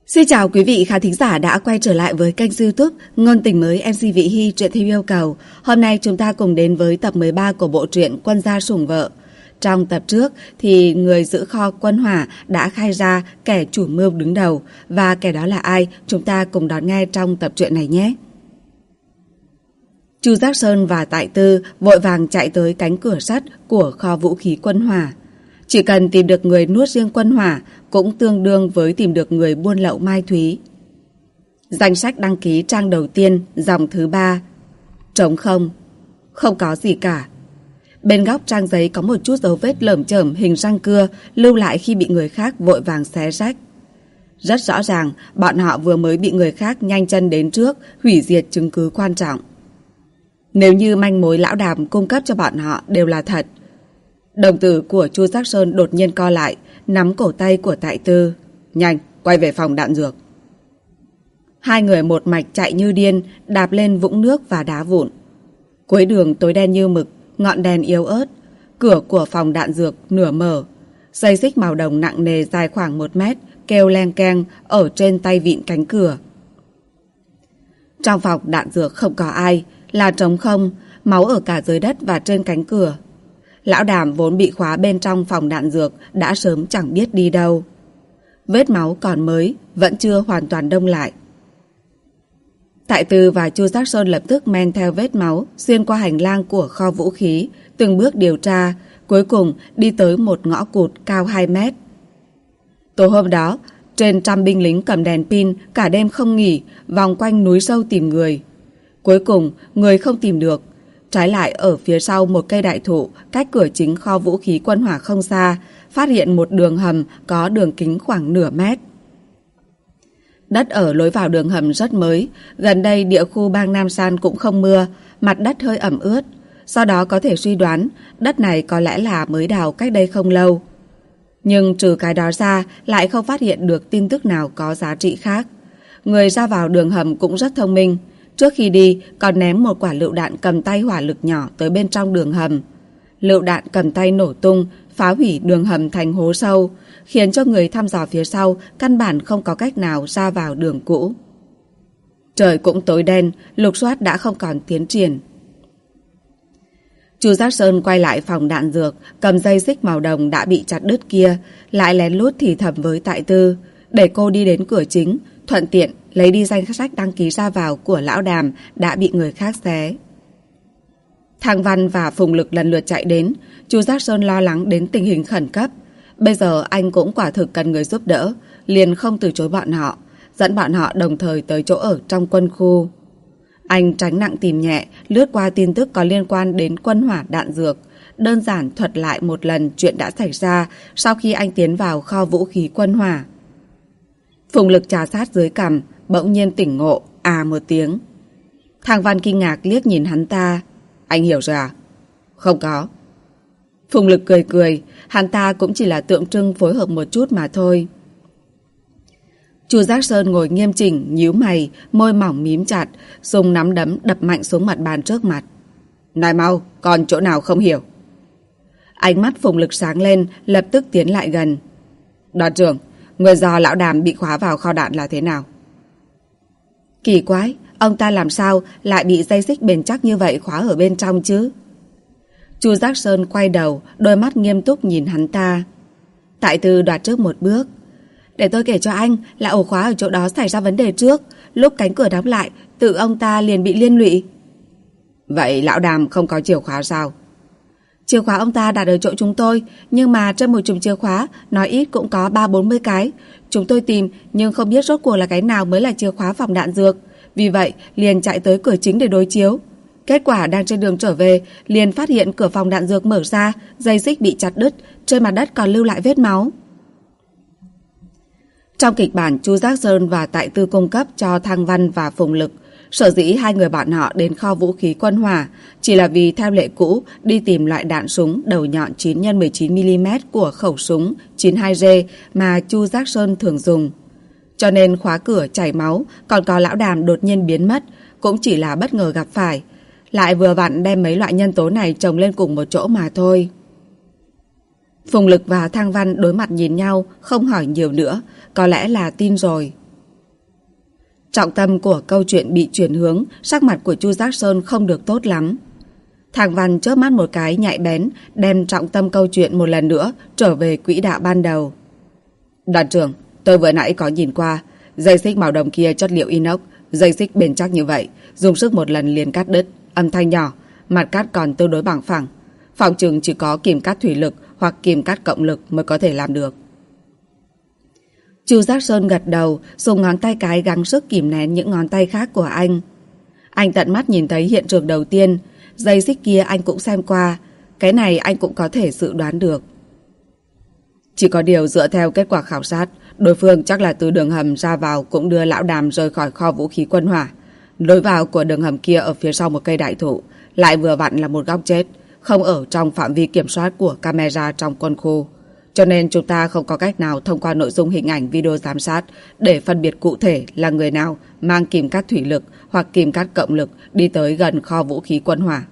Xin chào quý vị khán thính giả đã quay trở lại với kênh YouTube Ngôn Tình Mới MC Vị Hy truyện theo yêu cầu. Hôm nay chúng ta cùng đến với tập 13 của bộ truyện Quân Gia Sủng Vợ. Trong tập trước thì người giữ kho Quân Hỏa đã khai ra kẻ chủ mưu đứng đầu, và kẻ đó là ai, chúng ta cùng đón nghe trong tập truyện này nhé. Chu Giác Sơn và Tại Tư vội vàng chạy tới cánh cửa sắt của kho vũ khí Quân Hỏa. Chỉ cần tìm được người nuốt riêng Quân Hỏa cũng tương đương với tìm được người buôn lậu Mai Thúy. Danh sách đăng ký trang đầu tiên, dòng thứ 3. Trống không. Không có gì cả. Bên góc trang giấy có một chút dấu vết lởm chởm hình răng cưa lưu lại khi bị người khác vội vàng xé rách. Rất rõ ràng bọn họ vừa mới bị người khác nhanh chân đến trước hủy diệt chứng cứ quan trọng. Nếu như manh mối lão Đàm cung cấp cho bọn họ đều là thật. Đồng tử của Chu Giác Sơn đột nhiên co lại, nắm cổ tay của Tại Tư. Nhanh, quay về phòng đạn dược. Hai người một mạch chạy như điên, đạp lên vũng nước và đá vụn. Cuối đường tối đen như mực, ngọn đèn yếu ớt. Cửa của phòng đạn dược nửa mở. Dây xích màu đồng nặng nề dài khoảng 1 mét, kêu leng keng ở trên tay vịn cánh cửa. Trong phòng đạn dược không có ai, là trống không, máu ở cả dưới đất và trên cánh cửa. Lão Đàm vốn bị khóa bên trong phòng đạn dược đã sớm chẳng biết đi đâu. Vết máu còn mới, vẫn chưa hoàn toàn đông lại. Tại Tư và Chu Giác Sơn lập tức men theo vết máu xuyên qua hành lang của kho vũ khí, từng bước điều tra, cuối cùng đi tới một ngõ cụt cao 2 mét. Tối hôm đó, trên trăm binh lính cầm đèn pin cả đêm không nghỉ, vòng quanh núi sâu tìm người. Cuối cùng, người không tìm được. Trái lại ở phía sau một cây đại thụ cách cửa chính kho vũ khí Quân Hỏa không xa, phát hiện một đường hầm có đường kính khoảng nửa mét. Đất ở lối vào đường hầm rất mới, gần đây địa khu bang Nam San cũng không mưa, mặt đất hơi ẩm ướt. Do đó có thể suy đoán đất này có lẽ là mới đào cách đây không lâu. Nhưng trừ cái đó ra lại không phát hiện được tin tức nào có giá trị khác. Người ra vào đường hầm cũng rất thông minh. Trước khi đi còn ném một quả lựu đạn cầm tay hỏa lực nhỏ tới bên trong đường hầm. Lựu đạn cầm tay nổ tung, phá hủy đường hầm thành hố sâu, khiến cho người thăm dò phía sau căn bản không có cách nào ra vào đường cũ. Trời cũng tối đen, lục soát đã không còn tiến triển. Chu Giác Sơn quay lại phòng đạn dược, cầm dây xích màu đồng đã bị chặt đứt kia, lại lén lút thì thầm với Tại Tư, để cô đi đến cửa chính, thuận tiện lấy đi danh sách đăng ký ra vào của lão Đàm đã bị người khác xé. Thang Văn và Phùng Lực lần lượt chạy đến. Chu Giác Sơn lo lắng đến tình hình khẩn cấp. Bây giờ anh cũng quả thực cần người giúp đỡ, liền không từ chối bọn họ, dẫn bọn họ đồng thời tới chỗ ở trong quân khu. Anh tránh nặng tìm nhẹ, lướt qua tin tức có liên quan đến Quân Hỏa đạn dược, đơn giản thuật lại một lần chuyện đã xảy ra sau khi anh tiến vào kho vũ khí Quân Hỏa. Phùng Lực trà sát dưới cằm, bỗng nhiên tỉnh ngộ, một tiếng. Thang Văn kinh ngạc liếc nhìn hắn ta. Anh hiểu rồi à? Không có. Phùng Lực cười cười, hắn ta cũng chỉ là tượng trưng phối hợp một chút mà thôi. Chu Giác Sơn ngồi nghiêm chỉnh, nhíu mày, môi mỏng mím chặt, dùng nắm đấm đập mạnh xuống mặt bàn trước mặt. Nói mau, còn chỗ nào không hiểu? Ánh mắt Phùng Lực sáng lên, lập tức tiến lại gần. Đoàn trưởng, người do lão Đàm bị khóa vào kho đạn là thế nào? Kỳ quái, ông ta làm sao lại bị dây xích bền chắc như vậy khóa ở bên trong chứ? Chu Giác Sơn quay đầu, đôi mắt nghiêm túc nhìn hắn ta. Tại Tư đoạt trước một bước. Để tôi kể cho anh là ổ khóa ở chỗ đó xảy ra vấn đề trước. Lúc cánh cửa đóng lại, tự ông ta liền bị liên lụy. Vậy lão Đàm không có chìa khóa sao? Chìa khóa ông ta đặt ở chỗ chúng tôi, nhưng mà trên một chùm chìa khóa nói ít cũng có 30-40 cái. Chúng tôi tìm nhưng không biết rốt cuộc là cái nào mới là chìa khóa phòng đạn dược. Vì vậy liền chạy tới cửa chính để đối chiếu. Kết quả đang trên đường trở về, liền phát hiện cửa phòng đạn dược mở ra, dây xích bị chặt đứt, trên mặt đất còn lưu lại vết máu. Trong kịch bản Chu Giác Sơn và Tại Tư cung cấp cho Thang Văn và Phùng Lực, sở dĩ hai người bọn họ đến kho vũ khí Quân Hỏa chỉ là vì theo lệ cũ đi tìm loại đạn súng đầu nhọn 9x19mm của khẩu súng 92G mà Chu Giác Sơn thường dùng. Cho nên khóa cửa chảy máu, còn có lão Đàm đột nhiên biến mất cũng chỉ là bất ngờ gặp phải, lại vừa vặn đem mấy loại nhân tố này chồng lên cùng một chỗ mà thôi. Phùng Lực và Thang Văn đối mặt nhìn nhau, không hỏi nhiều nữa, có lẽ là tin rồi. Trọng tâm của câu chuyện bị chuyển hướng, sắc mặt của Chu Giác Sơn không được tốt lắm. Thang Văn chớp mắt một cái nhạy bén, đem trọng tâm câu chuyện một lần nữa trở về quỹ đạo ban đầu. Đoàn trưởng, tôi vừa nãy có nhìn qua, dây xích màu đồng kia chất liệu inox, dây xích bền chắc như vậy, dùng sức một lần liền cắt đứt, âm thanh nhỏ, mặt cắt còn tương đối bằng phẳng. Phòng chừng chỉ có kìm cắt thủy lực hoặc kìm cắt cộng lực mới có thể làm được. Chu Giác Sơn gật đầu, dùng ngón tay cái gắng sức kìm nén những ngón tay khác của anh. Anh tận mắt nhìn thấy hiện trường đầu tiên, dây xích kia anh cũng xem qua, cái này anh cũng có thể dự đoán được. Chỉ có điều dựa theo kết quả khảo sát, đối phương chắc là từ đường hầm ra vào cũng đưa lão Đàm rời khỏi kho vũ khí quân hỏa. Lối vào của đường hầm kia ở phía sau một cây đại thụ, lại vừa vặn là một góc chết, không ở trong phạm vi kiểm soát của camera trong quân khu. Cho nên chúng ta không có cách nào thông qua nội dung hình ảnh video giám sát để phân biệt cụ thể là người nào mang kìm cắt thủy lực hoặc kìm cắt cộng lực đi tới gần kho vũ khí quân hỏa.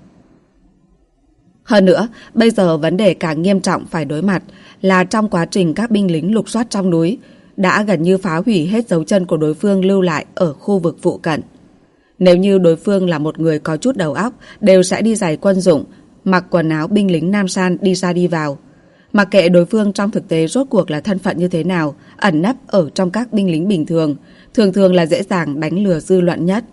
Hơn nữa, bây giờ vấn đề càng nghiêm trọng phải đối mặt là trong quá trình các binh lính lục soát trong núi đã gần như phá hủy hết dấu chân của đối phương lưu lại ở khu vực phụ cận. Nếu như đối phương là một người có chút đầu óc, đều sẽ đi giày quân dụng, mặc quần áo binh lính Nam San đi ra đi vào. Mặc kệ đối phương trong thực tế rốt cuộc là thân phận như thế nào, ẩn nấp ở trong các binh lính bình thường, thường thường là dễ dàng đánh lừa dư luận nhất.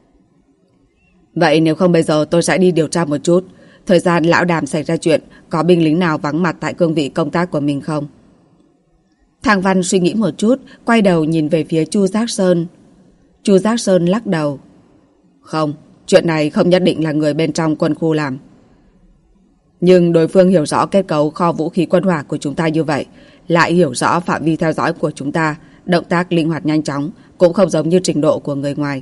Vậy nếu không bây giờ tôi sẽ đi điều tra một chút. Thời gian lão Đàm xảy ra chuyện, có binh lính nào vắng mặt tại cương vị công tác của mình không? Thang Văn suy nghĩ một chút, quay đầu nhìn về phía Chu Giác Sơn. Chu Giác Sơn lắc đầu. Không, chuyện này không nhất định là người bên trong quân khu làm. Nhưng đối phương hiểu rõ kết cấu kho vũ khí quân hỏa của chúng ta như vậy, lại hiểu rõ phạm vi theo dõi của chúng ta, động tác linh hoạt nhanh chóng, cũng không giống như trình độ của người ngoài.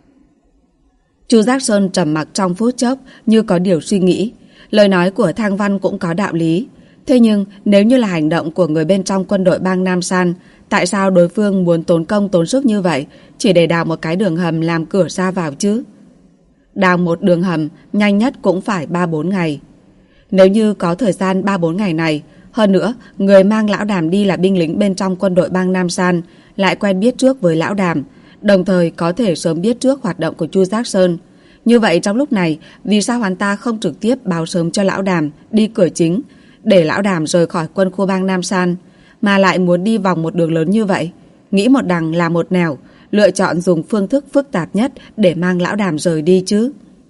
Chu Giác Sơn trầm mặc trong phút chốc như có điều suy nghĩ. Lời nói của Thang Văn cũng có đạo lý. Thế nhưng nếu như là hành động của người bên trong quân đội bang Nam San, tại sao đối phương muốn tốn công tốn sức như vậy chỉ để đào một cái đường hầm làm cửa ra vào chứ? Đào một đường hầm nhanh nhất cũng phải 3-4 ngày. Nếu như có thời gian 3-4 ngày này, hơn nữa người mang lão Đàm đi là binh lính bên trong quân đội bang Nam San, lại quen biết trước với lão Đàm, đồng thời có thể sớm biết trước hoạt động của Chu Giác Sơn. Như vậy trong lúc này, vì sao hắn ta không trực tiếp báo sớm cho lão Đàm đi cửa chính, để lão Đàm rời khỏi quân khu bang Nam San, mà lại muốn đi vòng một đường lớn như vậy? Nghĩ một đằng là một nẻo, lựa chọn dùng phương thức phức tạp nhất để mang lão Đàm rời đi chứ.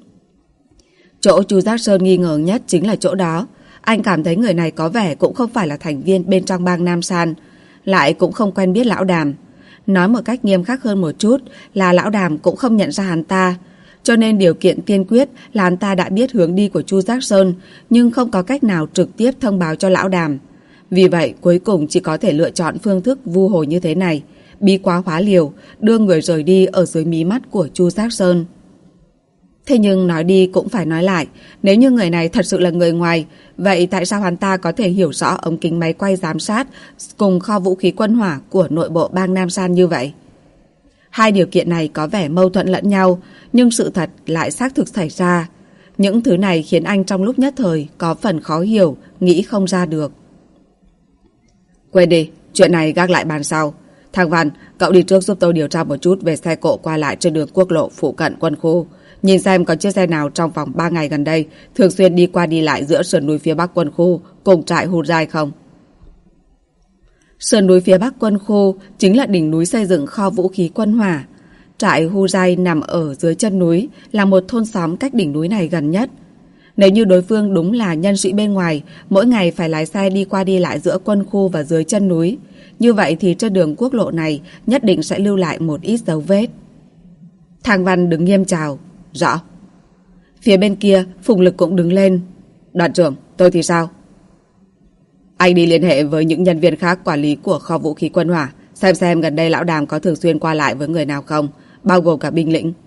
Chỗ Chu Giác Sơn nghi ngờ nhất chính là chỗ đó. Anh cảm thấy người này có vẻ cũng không phải là thành viên bên trong bang Nam San, lại cũng không quen biết lão Đàm. Nói một cách nghiêm khắc hơn một chút là lão Đàm cũng không nhận ra hắn ta. Cho nên điều kiện tiên quyết là hắn ta đã biết hướng đi của Chu Giác Sơn, nhưng không có cách nào trực tiếp thông báo cho lão Đàm. Vì vậy cuối cùng chỉ có thể lựa chọn phương thức vu hồi như thế này, bí quá hóa liều, đưa người rời đi ở dưới mí mắt của Chu Giác Sơn. Thế nhưng nói đi cũng phải nói lại, nếu như người này thật sự là người ngoài, vậy tại sao hắn ta có thể hiểu rõ ống kính máy quay giám sát cùng kho vũ khí quân hỏa của nội bộ bang Nam San như vậy? Hai điều kiện này có vẻ mâu thuẫn lẫn nhau, nhưng sự thật lại xác thực xảy ra. Những thứ này khiến anh trong lúc nhất thời có phần khó hiểu, nghĩ không ra được. Quên đi, chuyện này gác lại bàn sau. Thang Văn, cậu đi trước giúp tôi điều tra một chút về xe cộ qua lại trên đường quốc lộ phụ cận quân khu. Nhìn xem có chiếc xe nào trong vòng 3 ngày gần đây thường xuyên đi qua đi lại giữa sườn núi phía bắc quân khu cùng trại Huzai không? Sườn núi phía bắc quân khu chính là đỉnh núi xây dựng kho vũ khí quân hỏa. Trại Huzai nằm ở dưới chân núi, là một thôn xóm cách đỉnh núi này gần nhất. Nếu như đối phương đúng là nhân sĩ bên ngoài, mỗi ngày phải lái xe đi qua đi lại giữa quân khu và dưới chân núi, như vậy thì trên đường quốc lộ này nhất định sẽ lưu lại một ít dấu vết. Thang Văn đứng nghiêm chào. Rõ. Phía bên kia, Phùng Lực cũng đứng lên. Đoàn trưởng, tôi thì sao? Anh đi liên hệ với những nhân viên khác quản lý của kho vũ khí quân hỏa, xem gần đây lão Đàm có thường xuyên qua lại với người nào không, bao gồm cả binh lĩnh.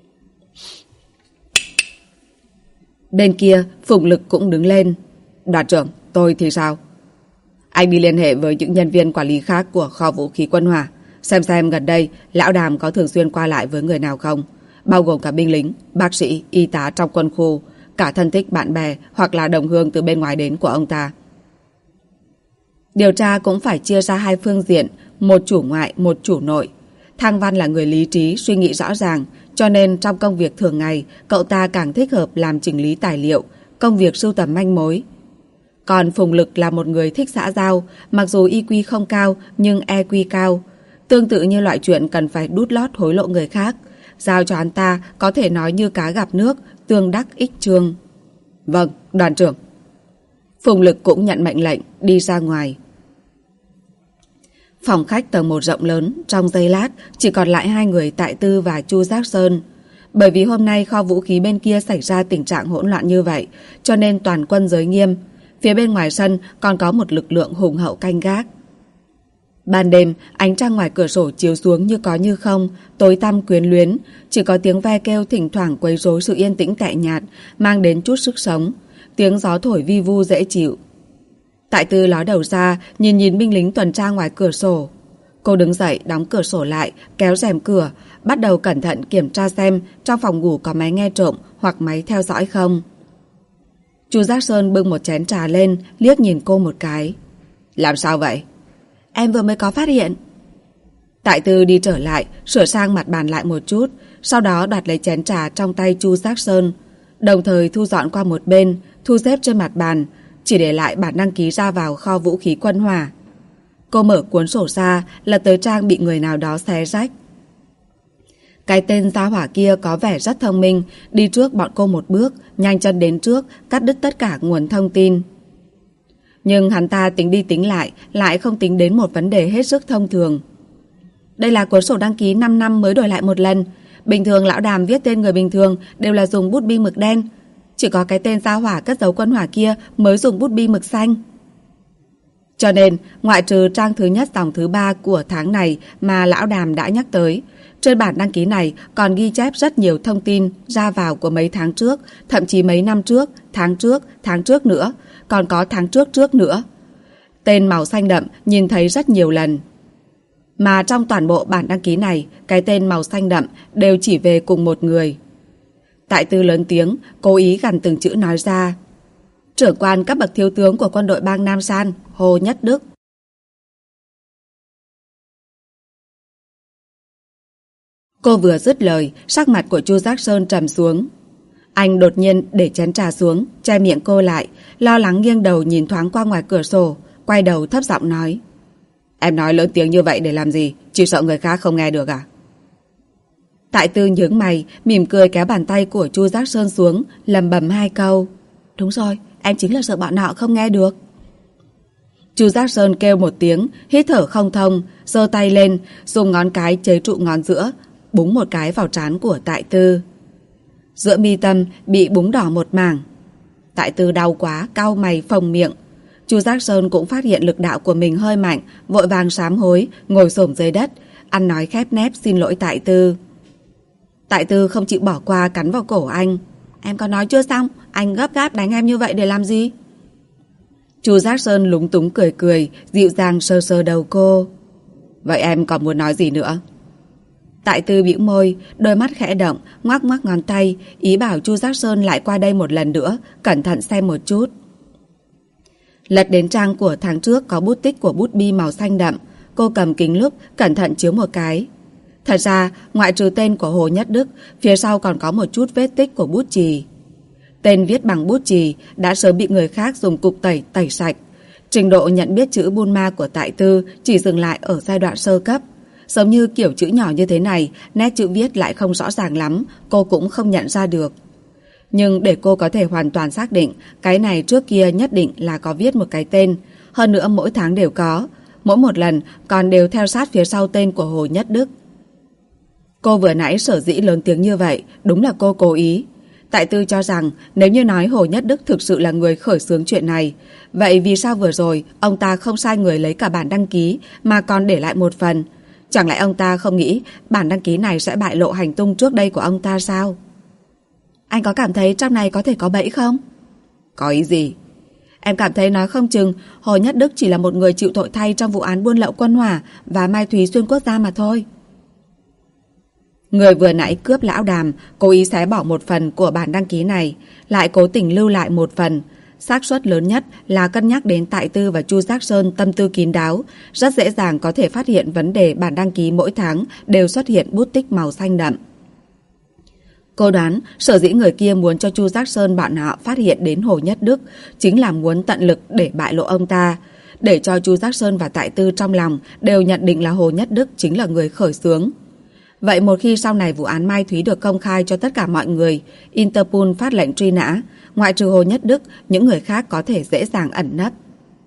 Bên kia, Phùng Lực cũng đứng lên. Đoàn trưởng, tôi thì sao? Anh đi liên hệ với những nhân viên quản lý khác của kho vũ khí quân hỏa, xem gần đây lão Đàm có thường xuyên qua lại với người nào không, bao gồm cả binh lính, bác sĩ, y tá trong quân khu, cả thân thích bạn bè hoặc là đồng hương từ bên ngoài đến của ông ta. Điều tra cũng phải chia ra hai phương diện, một chủ ngoại, một chủ nội. Thang Văn là người lý trí, suy nghĩ rõ ràng, cho nên trong công việc thường ngày, cậu ta càng thích hợp làm chỉnh lý tài liệu, công việc sưu tầm manh mối. Còn Phùng Lực là một người thích xã giao, mặc dù IQ không cao nhưng EQ cao. Tương tự như loại chuyện cần phải đút lót hối lộ người khác, giao cho hắn ta có thể nói như cá gặp nước, tương đắc ích trương. Vâng, đoàn trưởng. Phùng Lực cũng nhận mệnh lệnh, đi ra ngoài. Phòng khách tầng 1 rộng lớn, trong giây lát chỉ còn lại hai người Tại Tư và Chu Giác Sơn. Bởi vì hôm nay kho vũ khí bên kia xảy ra tình trạng hỗn loạn như vậy, cho nên toàn quân giới nghiêm. Phía bên ngoài sân còn có một lực lượng hùng hậu canh gác. Ban đêm, ánh trăng ngoài cửa sổ chiếu xuống như có như không, tối tăm quyến luyến, chỉ có tiếng ve kêu thỉnh thoảng quấy rối sự yên tĩnh tẻ nhạt, mang đến chút sức sống. Tiếng gió thổi vi vu dễ chịu. Tại Tư ló đầu ra, nhìn binh lính tuần tra ngoài cửa sổ. Cô đứng dậy, đóng cửa sổ lại, kéo rèm cửa, bắt đầu cẩn thận kiểm tra xem trong phòng ngủ có máy nghe trộm hoặc máy theo dõi không. Chu Giác Sơn bưng một chén trà lên, liếc nhìn cô một cái. Làm sao vậy? Em vừa mới có phát hiện. Tại Tư đi trở lại, sửa sang mặt bàn lại một chút, sau đó đoạt lấy chén trà trong tay Chu Giác Sơn, đồng thời thu dọn qua một bên, thu xếp trên mặt bàn, chỉ để lại bản đăng ký ra vào kho vũ khí Quân Hỏa. Cô mở cuốn sổ ra, lật tới trang bị người nào đó xé rách. Cái tên gia hỏa kia có vẻ rất thông minh, đi trước bọn cô một bước, nhanh chân đến trước, cắt đứt tất cả nguồn thông tin. Nhưng hắn ta tính đi tính lại không tính đến một vấn đề hết sức thông thường. Đây là cuốn sổ đăng ký 5 năm mới đổi lại một lần. Bình thường lão Đàm viết tên người bình thường đều là dùng bút bi mực đen. Chỉ có cái tên gia hỏa cất giấu Quân Hỏa kia mới dùng bút bi mực xanh. Cho nên, ngoại trừ trang thứ nhất dòng thứ 3 của tháng này mà lão Đàm đã nhắc tới, trên bản đăng ký này còn ghi chép rất nhiều thông tin ra vào của mấy tháng trước, thậm chí mấy năm trước, tháng trước nữa, còn có tháng trước nữa. Tên màu xanh đậm nhìn thấy rất nhiều lần. Mà trong toàn bộ bản đăng ký này, cái tên màu xanh đậm đều chỉ về cùng một người. Tại Tư lớn tiếng, cố ý gằn từng chữ nói ra. Trưởng quan cấp bậc thiếu tướng của quân đội bang Nam San, Hồ Nhất Đức. Cô vừa dứt lời, sắc mặt của Chu Giác Sơn trầm xuống. Anh đột nhiên để chén trà xuống, che miệng cô lại, lo lắng nghiêng đầu nhìn thoáng qua ngoài cửa sổ, quay đầu thấp giọng nói. Em nói lớn tiếng như vậy để làm gì? Chỉ sợ người khác không nghe được à? Tại Tư nhướng mày, mỉm cười kéo bàn tay của Chu Giác Sơn xuống, lầm bầm hai câu. Đúng rồi, em chính là sợ bọn họ không nghe được. Chu Giác Sơn kêu một tiếng, hít thở không thông, giơ tay lên, dùng ngón cái chế trụ ngón giữa, búng một cái vào trán của Tại Tư. Giữa mi tâm bị búng đỏ một mảng. Tại Tư đau quá, cau mày phồng miệng. Chu Giác Sơn cũng phát hiện lực đạo của mình hơi mạnh, vội vàng sám hối, ngồi xổm dưới đất, ăn nói khép nép xin lỗi Tại Tư. Tại Tư không chịu bỏ qua, cắn vào cổ anh. Em có nói chưa xong, anh gấp gáp đánh em như vậy để làm gì? Chu Giác Sơn lúng túng cười cười, dịu dàng sờ sờ đầu cô. Vậy em còn muốn nói gì nữa? Tại Tư bĩu môi, đôi mắt khẽ động, ngoắc ngoắc ngón tay, ý bảo Chu Giác Sơn lại qua đây một lần nữa, cẩn thận xem một chút. Lật đến trang của tháng trước có bút tích của bút bi màu xanh đậm, cô cầm kính lúp, cẩn thận chiếu một cái. Thật ra, ngoại trừ tên của Hồ Nhất Đức, phía sau còn có một chút vết tích của bút chì. Tên viết bằng bút chì đã sớm bị người khác dùng cục tẩy sạch. Trình độ nhận biết chữ Bunma của Tại Tư chỉ dừng lại ở giai đoạn sơ cấp. Giống như kiểu chữ nhỏ như thế này, nét chữ viết lại không rõ ràng lắm, cô cũng không nhận ra được. Nhưng để cô có thể hoàn toàn xác định, cái này trước kia nhất định là có viết một cái tên. Hơn nữa mỗi tháng đều có, mỗi một lần còn đều theo sát phía sau tên của Hồ Nhất Đức. Cô vừa nãy sở dĩ lớn tiếng như vậy, đúng là cô cố ý. Tại Tư cho rằng nếu như nói Hồ Nhất Đức thực sự là người khởi xướng chuyện này, vậy vì sao vừa rồi ông ta không sai người lấy cả bản đăng ký mà còn để lại một phần? Chẳng lẽ ông ta không nghĩ bản đăng ký này sẽ bại lộ hành tung trước đây của ông ta sao? Anh có cảm thấy trong này có thể có bẫy không? Có ý gì? Em cảm thấy nói không chừng Hồ Nhất Đức chỉ là một người chịu tội thay trong vụ án buôn lậu Quân Hỏa và Mai Thúy xuyên quốc gia mà thôi. Người vừa nãy cướp lão Đàm cố ý xé bỏ một phần của bản đăng ký này, lại cố tình lưu lại một phần, xác suất lớn nhất là cân nhắc đến Tại Tư và Chu Giác Sơn tâm tư kín đáo, rất dễ dàng có thể phát hiện vấn đề bản đăng ký mỗi tháng đều xuất hiện bút tích màu xanh đậm. Cô đoán sở dĩ người kia muốn cho Chu Giác Sơn bọn họ phát hiện đến Hồ Nhất Đức chính là muốn tận lực để bại lộ ông ta, để cho Chu Giác Sơn và Tại Tư trong lòng đều nhận định là Hồ Nhất Đức chính là người khởi xướng. Vậy một khi sau này vụ án Mai Thúy được công khai cho tất cả mọi người, Interpol phát lệnh truy nã, ngoại trừ Hồ Nhất Đức, những người khác có thể dễ dàng ẩn nấp.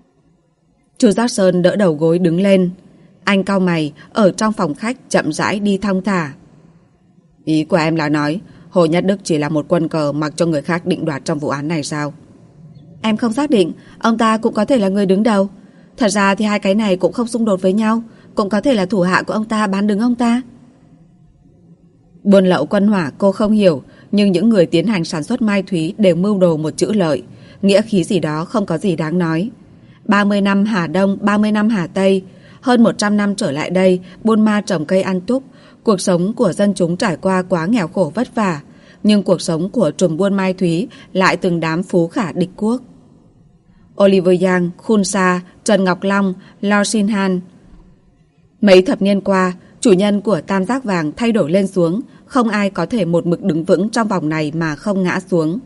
Chu Giác Sơn đỡ đầu gối đứng lên. Anh cau mày, ở trong phòng khách chậm rãi đi thong thả. Ý của em là nói Hồ Nhất Đức chỉ là một quân cờ mặc cho người khác định đoạt trong vụ án này sao? Em không xác định, ông ta cũng có thể là người đứng đầu. Thật ra thì hai cái này cũng không xung đột với nhau, cũng có thể là thủ hạ của ông ta bán đứng ông ta. Buôn lậu quân hỏa cô không hiểu, nhưng những người tiến hành sản xuất Mai Thúy đều mưu đồ một chữ lợi, nghĩa khí gì đó không có gì đáng nói. 30 năm Hà Đông, 30 năm Hà Tây, hơn 100 năm trở lại đây, buôn ma trồng cây ăn túc, cuộc sống của dân chúng trải qua quá nghèo khổ vất vả, nhưng cuộc sống của trùm buôn Mai Thúy lại từng đám phú khả địch quốc. Oliver Yang, Khun Sa, Trần Ngọc Long, Lo Sin Han. Mấy thập niên qua, chủ nhân của tam giác vàng thay đổi lên xuống, không ai có thể một mực đứng vững trong vòng này mà không ngã xuống.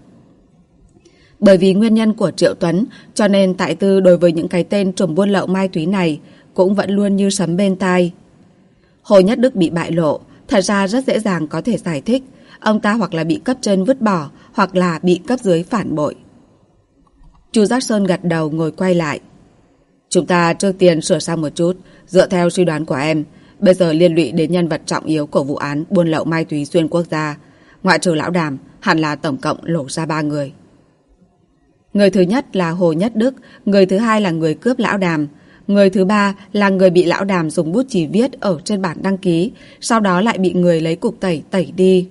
Bởi vì nguyên nhân của Triệu Tuấn, cho nên Tại Tư đối với những cái tên trùm buôn lậu Mai Thúy này cũng vẫn luôn như sấm bên tai. Hồ Nhất Đức bị bại lộ, thật ra rất dễ dàng có thể giải thích. Ông ta hoặc là bị cấp trên vứt bỏ, hoặc là bị cấp dưới phản bội. Chu Giác Sơn gật đầu ngồi quay lại. Chúng ta trước tiên sửa sang một chút, dựa theo suy đoán của em. Bây giờ liên lụy đến nhân vật trọng yếu của vụ án buôn lậu Mai Thúy xuyên quốc gia. Ngoại trừ Lão Đàm, hẳn là tổng cộng lộ ra 3 người. Người thứ nhất là Hồ Nhất Đức, người thứ hai là người cướp Lão Đàm, người thứ ba là người bị Lão Đàm dùng bút chì viết ở trên bản đăng ký, sau đó lại bị người lấy cục tẩy tẩy đi.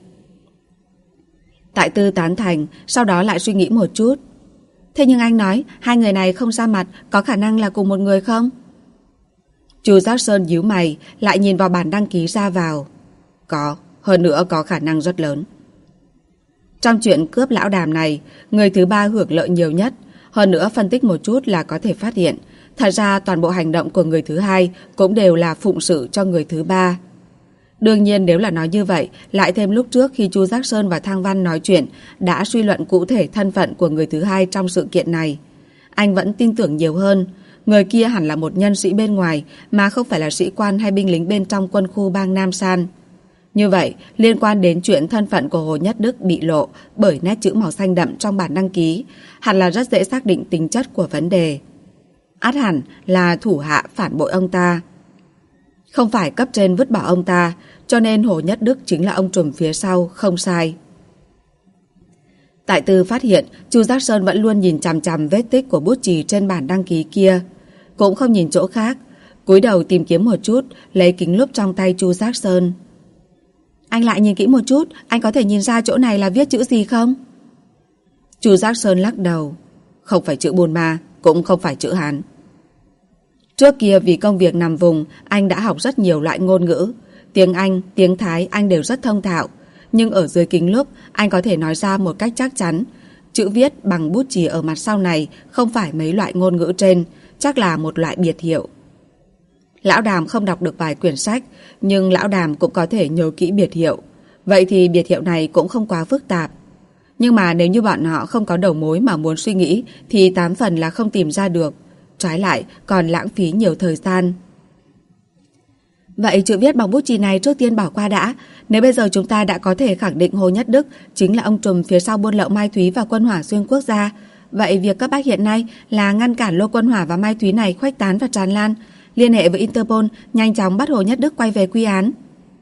Tại Tư tán thành, sau đó lại suy nghĩ một chút. Thế nhưng anh nói, hai người này không ra mặt, có khả năng là cùng một người không? Chu Giác Sơn nhíu mày, lại nhìn vào bản đăng ký ra vào. Có, hơn nữa có khả năng rất lớn. Trong chuyện cướp Lão Đàm này, người thứ ba hưởng lợi nhiều nhất. Hơn nữa phân tích một chút là có thể phát hiện, thật ra toàn bộ hành động của người thứ hai cũng đều là phụng sự cho người thứ ba. Đương nhiên nếu là nói như vậy, lại thêm lúc trước khi Chu Giác Sơn và Thang Văn nói chuyện đã suy luận cụ thể thân phận của người thứ hai trong sự kiện này. Anh vẫn tin tưởng nhiều hơn. Người kia hẳn là một nhân sĩ bên ngoài mà không phải là sĩ quan hay binh lính bên trong quân khu bang Nam San. Như vậy, liên quan đến chuyện thân phận của Hồ Nhất Đức bị lộ bởi nét chữ màu xanh đậm trong bản đăng ký, hẳn là rất dễ xác định tính chất của vấn đề. Ắt hẳn là thủ hạ phản bội ông ta. Không phải cấp trên vứt bỏ ông ta, cho nên Hồ Nhất Đức chính là ông trùm phía sau, không sai. Tại Tư phát hiện Chu Giác Sơn vẫn luôn nhìn chằm chằm vết tích của bút chì trên bản đăng ký kia, cũng không nhìn chỗ khác, cúi đầu tìm kiếm một chút, lấy kính lúp trong tay Chu Giác Sơn. Anh lại nhìn kỹ một chút, anh có thể nhìn ra chỗ này là viết chữ gì không? Chu Giác Sơn lắc đầu. Không phải chữ Buôn Ma, cũng không phải chữ Hán. Trước kia vì công việc nằm vùng, anh đã học rất nhiều loại ngôn ngữ. Tiếng Anh, tiếng Thái anh đều rất thông thạo. Nhưng ở dưới kính lúp, anh có thể nói ra một cách chắc chắn. Chữ viết bằng bút chì ở mặt sau này không phải mấy loại ngôn ngữ trên, chắc là một loại biệt hiệu. Lão Đàm không đọc được vài quyển sách, nhưng Lão Đàm cũng có thể nhớ kỹ biệt hiệu. Vậy thì biệt hiệu này cũng không quá phức tạp. Nhưng mà nếu như bọn họ không có đầu mối mà muốn suy nghĩ thì 8 phần là không tìm ra được. Trái lại còn lãng phí nhiều thời gian. Vậy chữ viết bằng bút chì này trước tiên bỏ qua đã. Nếu bây giờ chúng ta đã có thể khẳng định Hồ Nhất Đức chính là ông trùm phía sau buôn lậu Mai Thúy và quân hỏa xuyên quốc gia, vậy việc cấp bách hiện nay là ngăn cản lô quân hỏa và Mai Thúy này khuếch tán và tràn lan, liên hệ với Interpol, nhanh chóng bắt Hồ Nhất Đức quay về quy án.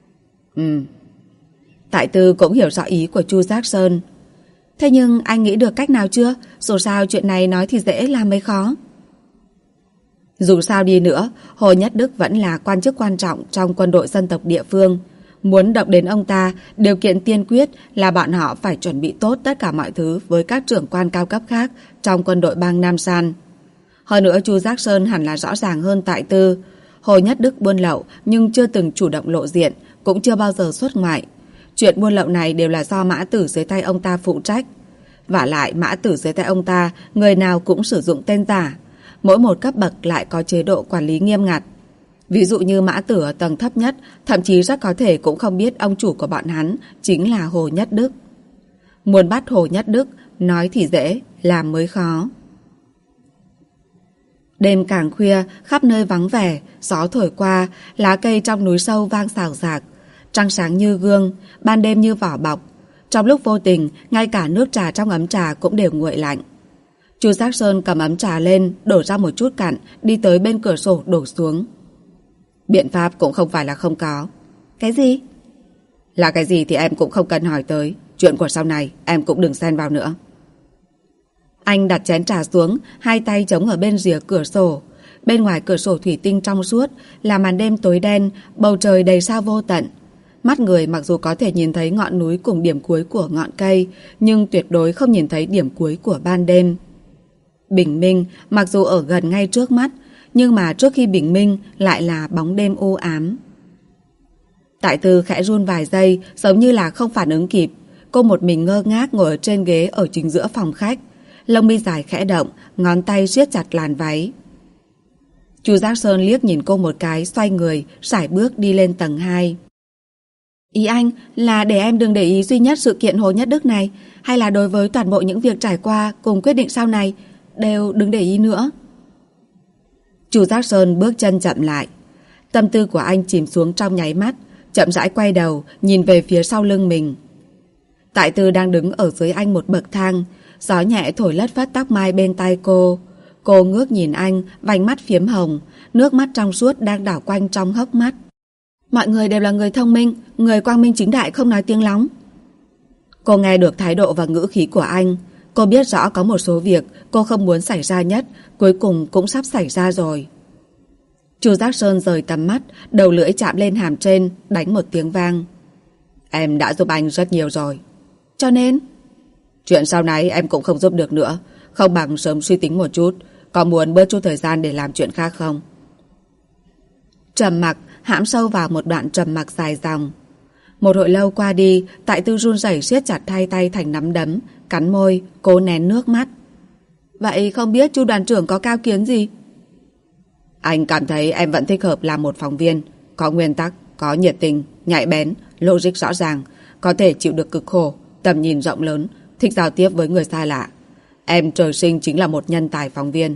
Tại Tư cũng hiểu rõ ý của Chu Giác Sơn. Thế nhưng anh nghĩ được cách nào chưa? Dù sao chuyện này nói thì dễ làm mới khó. Dù sao đi nữa, Hồ Nhất Đức vẫn là quan chức quan trọng trong quân đội dân tộc địa phương. Muốn động đến ông ta, điều kiện tiên quyết là bọn họ phải chuẩn bị tốt tất cả mọi thứ với các trưởng quan cao cấp khác trong quân đội bang Nam San. Hơn nữa Chu Giác Sơn hẳn là rõ ràng hơn Tại Tư. Hồ Nhất Đức buôn lậu nhưng chưa từng chủ động lộ diện, cũng chưa bao giờ xuất ngoại. Chuyện buôn lậu này đều là do mã tử dưới tay ông ta phụ trách. Vả lại mã tử dưới tay ông ta, người nào cũng sử dụng tên giả. Mỗi một cấp bậc lại có chế độ quản lý nghiêm ngặt. Ví dụ như mã tử ở tầng thấp nhất, thậm chí rất có thể cũng không biết ông chủ của bọn hắn chính là Hồ Nhất Đức. Muốn bắt Hồ Nhất Đức, nói thì dễ, làm mới khó. Đêm càng khuya, khắp nơi vắng vẻ, gió thổi qua, lá cây trong núi sâu vang xào xạc, trăng sáng như gương, ban đêm như vỏ bọc. Trong lúc vô tình, ngay cả nước trà trong ấm trà cũng đều nguội lạnh. Chu Giác Sơn cầm ấm trà lên, đổ ra một chút cạn, đi tới bên cửa sổ đổ xuống. Biện pháp cũng không phải là không có. Cái gì? Là cái gì thì em cũng không cần hỏi tới. Chuyện của sau này em cũng đừng xen vào nữa. Anh đặt chén trà xuống, hai tay chống ở bên rìa cửa sổ. Bên ngoài cửa sổ thủy tinh trong suốt là màn đêm tối đen, bầu trời đầy sao vô tận. Mắt người mặc dù có thể nhìn thấy ngọn núi cùng điểm cuối của ngọn cây, nhưng tuyệt đối không nhìn thấy điểm cuối của ban đêm. Bình minh mặc dù ở gần ngay trước mắt, nhưng mà trước khi bình minh lại là bóng đêm u ám. Tại Tư khẽ run vài giây, giống như là không phản ứng kịp. Cô một mình ngơ ngác ngồi ở trên ghế ở chính giữa phòng khách. Lông mi dài khẽ động, ngón tay siết chặt làn váy. Chu Giác Sơn liếc nhìn cô một cái, xoay người, sải bước đi lên tầng 2. Ý anh là để em đừng để ý duy nhất sự kiện Hồ Nhất Đức này, hay là đối với toàn bộ những việc trải qua cùng quyết định sau này đều đừng để ý nữa? Chu Giác Sơn bước chân chậm lại. Tâm tư của anh chìm xuống trong nháy mắt, chậm rãi quay đầu, nhìn về phía sau lưng mình. Tại Tư đang đứng ở dưới anh một bậc thang, gió nhẹ thổi lất phất tóc mai bên tai cô. Cô ngước nhìn anh, vành mắt phiếm hồng, nước mắt trong suốt đang đảo quanh trong hốc mắt. Mọi người đều là người thông minh, người quang minh chính đại không nói tiếng lóng. Cô nghe được thái độ và ngữ khí của anh. Cô biết rõ có một số việc cô không muốn xảy ra nhất, cuối cùng cũng sắp xảy ra rồi. Chu Giác Sơn rời tầm mắt, đầu lưỡi chạm lên hàm trên, đánh một tiếng vang. Em đã giúp anh rất nhiều rồi. Cho nên chuyện sau này em cũng không giúp được nữa. Không bằng sớm suy tính một chút. Có muốn bớt chút thời gian để làm chuyện khác không? Trầm mặc hãm sâu vào một đoạn trầm mặc dài dòng. Một hồi lâu qua đi, Tại Tư run rẩy siết chặt hai tay thành nắm đấm, cắn môi, cố nén nước mắt. Vậy không biết Chu đoàn trưởng có cao kiến gì? Anh cảm thấy em vẫn thích hợp làm một phóng viên. Có nguyên tắc, có nhiệt tình, nhạy bén, logic rõ ràng, có thể chịu được cực khổ, tầm nhìn rộng lớn, thích giao tiếp với người xa lạ. Em trời sinh chính là một nhân tài phóng viên.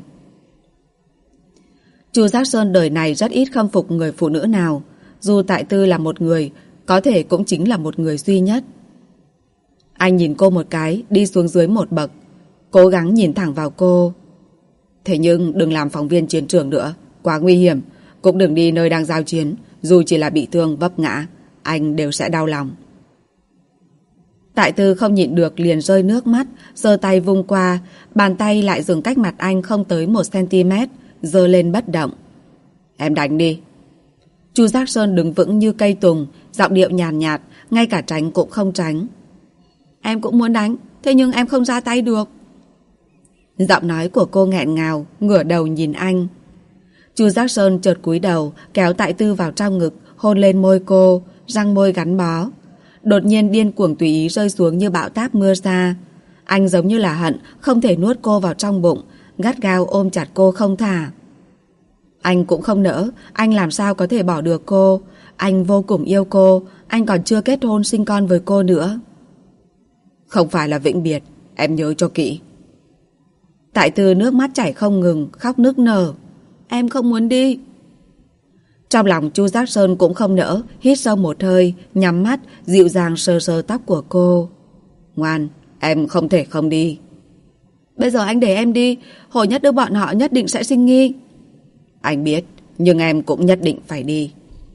Chu Giác Sơn đời này rất ít khâm phục người phụ nữ nào. Dù Tại Tư là một người, có thể cũng chính là một người duy nhất. Anh nhìn cô một cái, đi xuống dưới một bậc, cố gắng nhìn thẳng vào cô. Thế nhưng đừng làm phóng viên chiến trường nữa, quá nguy hiểm. Cũng đừng đi nơi đang giao chiến, dù chỉ là bị thương vấp ngã, anh đều sẽ đau lòng. Tại Tư không nhịn được liền rơi nước mắt, giơ tay vung qua, bàn tay lại dừng cách mặt anh không tới 1 cm, giơ lên bất động. Em đánh đi. Chu Giác Sơn đứng vững như cây tùng, giọng điệu nhàn nhạt, ngay cả tránh cũng không tránh. Em cũng muốn đánh, thế nhưng em không ra tay được. Giọng nói của cô nghẹn ngào, ngửa đầu nhìn anh. Chu Giác Sơn chợt cúi đầu, kéo Tại Tư vào trong ngực, hôn lên môi cô, răng môi gắn bó. Đột nhiên điên cuồng tùy ý rơi xuống như bão táp mưa xa. Anh giống như là hận, không thể nuốt cô vào trong bụng, gắt gao ôm chặt cô không thả. Anh cũng không nỡ, anh làm sao có thể bỏ được cô. Anh vô cùng yêu cô, anh còn chưa kết hôn sinh con với cô nữa. Không phải là vĩnh biệt, em nhớ cho kỹ. Tại Tư nước mắt chảy không ngừng, khóc nức nở. Em không muốn đi. Trong lòng Chu Giác Sơn cũng không nỡ, hít sâu một hơi, nhắm mắt, dịu dàng sờ sờ tóc của cô. Ngoan, em không thể không đi. Bây giờ anh để em đi, Hồ Nhất Đức bọn họ nhất định sẽ sinh nghi. Anh biết, nhưng em cũng nhất định phải đi.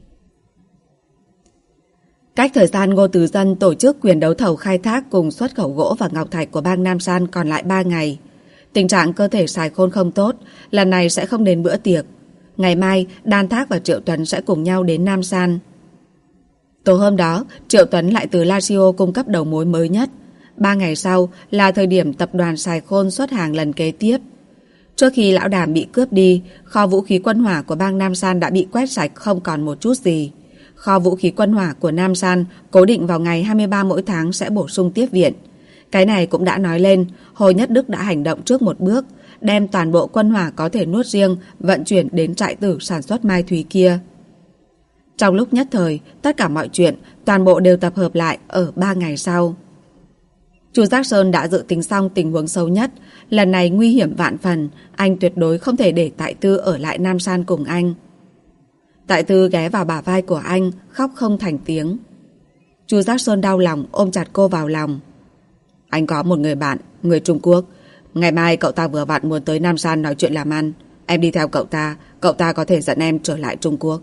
Cách thời gian Ngô Từ Dân tổ chức quyền đấu thầu khai thác cùng xuất khẩu gỗ và ngọc thạch của bang Nam San còn lại 3 ngày. Tình trạng cơ thể Sài Khôn không tốt, lần này sẽ không đến bữa tiệc. Ngày mai, Đan Thác và Triệu Tuấn sẽ cùng nhau đến Nam San. Tối hôm đó, Triệu Tuấn lại từ Lazio cung cấp đầu mối mới nhất. 3 ngày sau là thời điểm tập đoàn Sài Khôn xuất hàng lần kế tiếp. Trước khi lão Đàm bị cướp đi, kho vũ khí quân hỏa của bang Nam San đã bị quét sạch không còn một chút gì. Kho vũ khí quân hỏa của Nam San cố định vào ngày 23 mỗi tháng sẽ bổ sung tiếp viện. Cái này cũng đã nói lên, Hồ Nhất Đức đã hành động trước một bước, đem toàn bộ quân hỏa có thể nuốt riêng vận chuyển đến trại tử sản xuất mai thúy kia. Trong lúc nhất thời, tất cả mọi chuyện toàn bộ đều tập hợp lại ở 3 ngày sau. Chu Giác Sơn đã dự tính xong tình huống xấu nhất, lần này nguy hiểm vạn phần, anh tuyệt đối không thể để Tại Tư ở lại Nam San cùng anh. Tại Tư ghé vào bả vai của anh, khóc không thành tiếng. Chu Giác Sơn đau lòng ôm chặt cô vào lòng. Anh có một người bạn, người Trung Quốc. Ngày mai cậu ta vừa vặn muốn tới Nam San nói chuyện làm ăn. Em đi theo cậu ta có thể dẫn em trở lại Trung Quốc.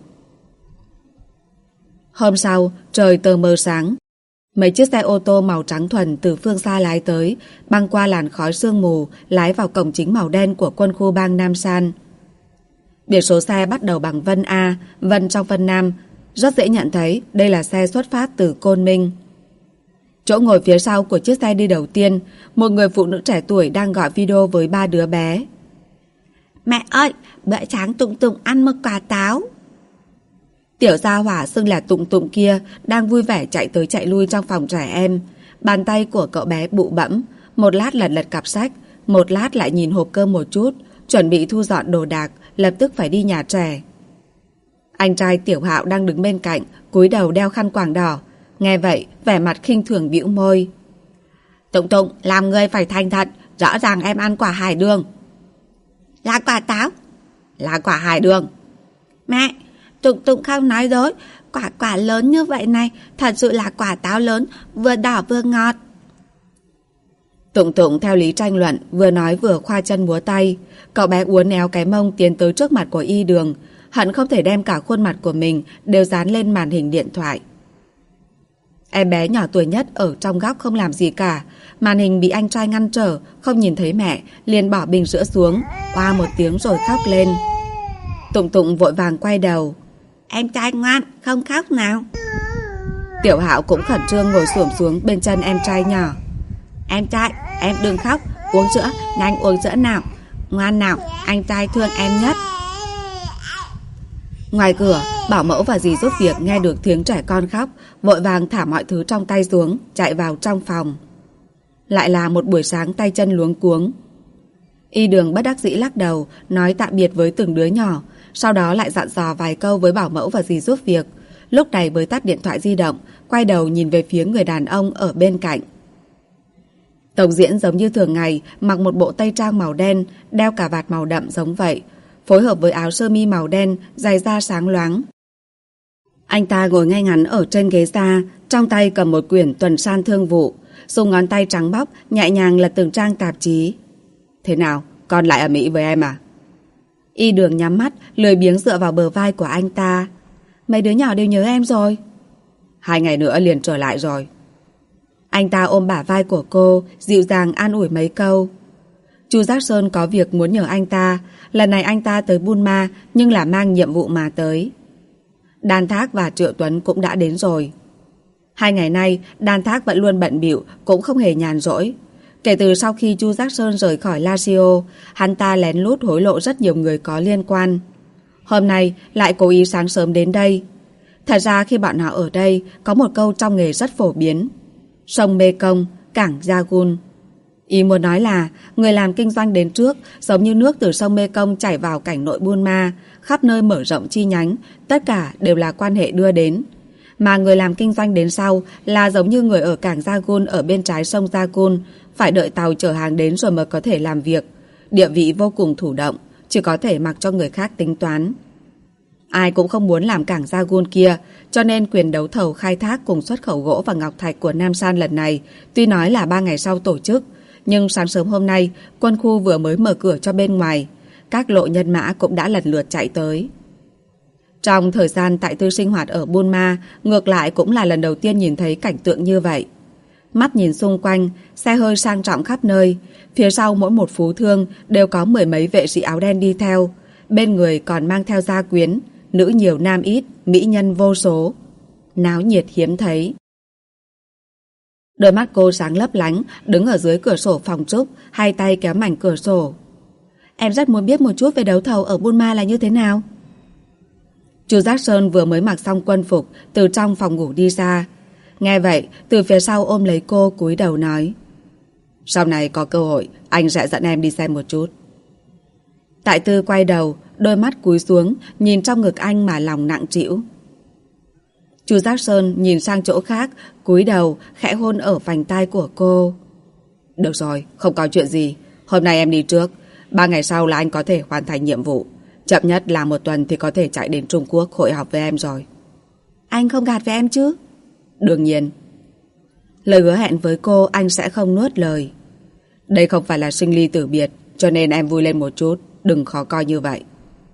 Hôm sau, trời tờ mờ sáng. Mấy chiếc xe ô tô màu trắng thuần từ phương xa lái tới, băng qua làn khói sương mù, lái vào cổng chính màu đen của quân khu bang Nam San. Biển số xe bắt đầu bằng Vân A, Vân trong Vân Nam. Rất dễ nhận thấy đây là xe xuất phát từ Côn Minh. Chỗ ngồi phía sau của chiếc xe đi đầu tiên, một người phụ nữ trẻ tuổi đang gọi video với 3 đứa bé. Mẹ ơi, bữa sáng Tụng Tụng ăn một quả táo. Tiểu gia hỏa xưng là Tụng Tụng kia đang vui vẻ chạy tới chạy lui trong phòng trẻ em. Bàn tay của cậu bé bụ bẫm, một lát lật lật cặp sách, một lát lại nhìn hộp cơm một chút, chuẩn bị thu dọn đồ đạc, lập tức phải đi nhà trẻ. Anh trai Tiểu Hạo đang đứng bên cạnh, cúi đầu đeo khăn quàng đỏ. Nghe vậy, vẻ mặt khinh thường bĩu môi. Tụng Tụng, làm người phải thành thật, rõ ràng em ăn quả hải đường. Là quả táo. Là quả hải đường. Mẹ, Tụng Tụng không nói dối, quả lớn như vậy này, thật sự là quả táo lớn, vừa đỏ vừa ngọt. Tụng Tụng theo lý tranh luận, vừa nói vừa khoa chân múa tay. Cậu bé uốn éo cái mông tiến tới trước mặt của Y Đường, hận không thể đem cả khuôn mặt của mình đều dán lên màn hình điện thoại. Em bé nhỏ tuổi nhất ở trong góc không làm gì cả, màn hình bị anh trai ngăn trở, không nhìn thấy mẹ, liền bỏ bình sữa xuống, oa một tiếng rồi khóc lên. Tụng Tụng vội vàng quay đầu. Em trai ngoan, không khóc nào. Tiểu Hạo cũng khẩn trương ngồi xổm xuống bên chân em trai nhỏ. Em trai, em đừng khóc, uống sữa, nhanh uống sữa nào. Ngoan nào, anh trai thương em nhất. Ngoài cửa, bảo mẫu và dì giúp việc nghe được tiếng trẻ con khóc, vội vàng thả mọi thứ trong tay xuống, chạy vào trong phòng. Lại là một buổi sáng tay chân luống cuống. Y Đường bất đắc dĩ lắc đầu, nói tạm biệt với từng đứa nhỏ, sau đó lại dặn dò vài câu với bảo mẫu và dì giúp việc. Lúc này mới tắt điện thoại di động, quay đầu nhìn về phía người đàn ông ở bên cạnh. Tổng diễn giống như thường ngày, mặc một bộ tây trang màu đen, đeo cà vạt màu đậm giống vậy, phối hợp với áo sơ mi màu đen, giày da sáng loáng. Anh ta ngồi ngay ngắn ở trên ghế da, trong tay cầm một quyển tuần san thương vụ, dùng ngón tay trắng bóc nhẹ nhàng lật từng trang tạp chí. Thế nào, con lại ở Mỹ với em à? Y Đường nhắm mắt, lười biếng dựa vào bờ vai của anh ta. Mấy đứa nhỏ đều nhớ em rồi. 2 ngày nữa liền trở lại rồi. Anh ta ôm bả vai của cô, dịu dàng an ủi mấy câu. Chu Giác Sơn có việc muốn nhờ anh ta. Lần này anh ta tới Buôn Ma, nhưng là mang nhiệm vụ mà tới. Đan Thác và Triệu Tuấn cũng đã đến rồi. 2 ngày nay, Đan Thác vẫn luôn bận bịu, cũng không hề nhàn rỗi. Kể từ sau khi Chu Giác Sơn rời khỏi Lazio, hắn ta lén lút hối lộ rất nhiều người có liên quan. Hôm nay lại cố ý sáng sớm đến đây. Thật ra khi bọn họ ở đây, có một câu trong nghề rất phổ biến. Sông Mekong, cảng Yangon. Ý muốn nói là người làm kinh doanh đến trước giống như nước từ sông Mekong chảy vào cảnh nội Buôn Ma, khắp nơi mở rộng chi nhánh, tất cả đều là quan hệ đưa đến. Mà người làm kinh doanh đến sau là giống như người ở cảng Yangon ở bên trái sông Yangon, phải đợi tàu chở hàng đến rồi mới có thể làm việc. Địa vị vô cùng thụ động, chỉ có thể mặc cho người khác tính toán. Ai cũng không muốn làm cảng Yangon kia, cho nên quyền đấu thầu khai thác cùng xuất khẩu gỗ và ngọc thạch của Nam San lần này tuy nói là 3 ngày sau tổ chức, nhưng sáng sớm hôm nay quân khu vừa mới mở cửa cho bên ngoài, các lộ nhân mã cũng đã lần lượt chạy tới. Trong thời gian Tại Tư sinh hoạt ở Buôn Ma, ngược lại cũng là lần đầu tiên nhìn thấy cảnh tượng như vậy. Mắt nhìn xung quanh, xe hơi sang trọng khắp nơi, phía sau mỗi một phú thương đều có 10 mấy vệ sĩ áo đen đi theo, bên người còn mang theo gia quyến, nữ nhiều nam ít, mỹ nhân vô số. Náo nhiệt hiếm thấy. Đôi mắt cô sáng lấp lánh, đứng ở dưới cửa sổ phòng Trúc, hai tay kéo mảnh cửa sổ. Em rất muốn biết một chút về đấu thầu ở Buôn Ma là như thế nào. Chu Giác Sơn vừa mới mặc xong quân phục, từ trong phòng ngủ đi ra. Nghe vậy, từ phía sau ôm lấy cô cúi đầu nói. Sau này có cơ hội, anh sẽ dẫn em đi xem một chút. Tại Tư quay đầu, đôi mắt cúi xuống, nhìn trong ngực anh mà lòng nặng trĩu. Chu Giác Sơn nhìn sang chỗ khác, cúi đầu, khẽ hôn ở vành tai của cô. Được rồi, không có chuyện gì. Hôm nay em đi trước. 3 ngày sau là anh có thể hoàn thành nhiệm vụ. Chậm nhất là 1 tuần thì có thể chạy đến Trung Quốc hội họp với em rồi. Anh không gạt với em chứ? Đương nhiên. Lời hứa hẹn với cô anh sẽ không nuốt lời. Đây không phải là sinh ly tử biệt, cho nên em vui lên một chút, đừng khó coi như vậy.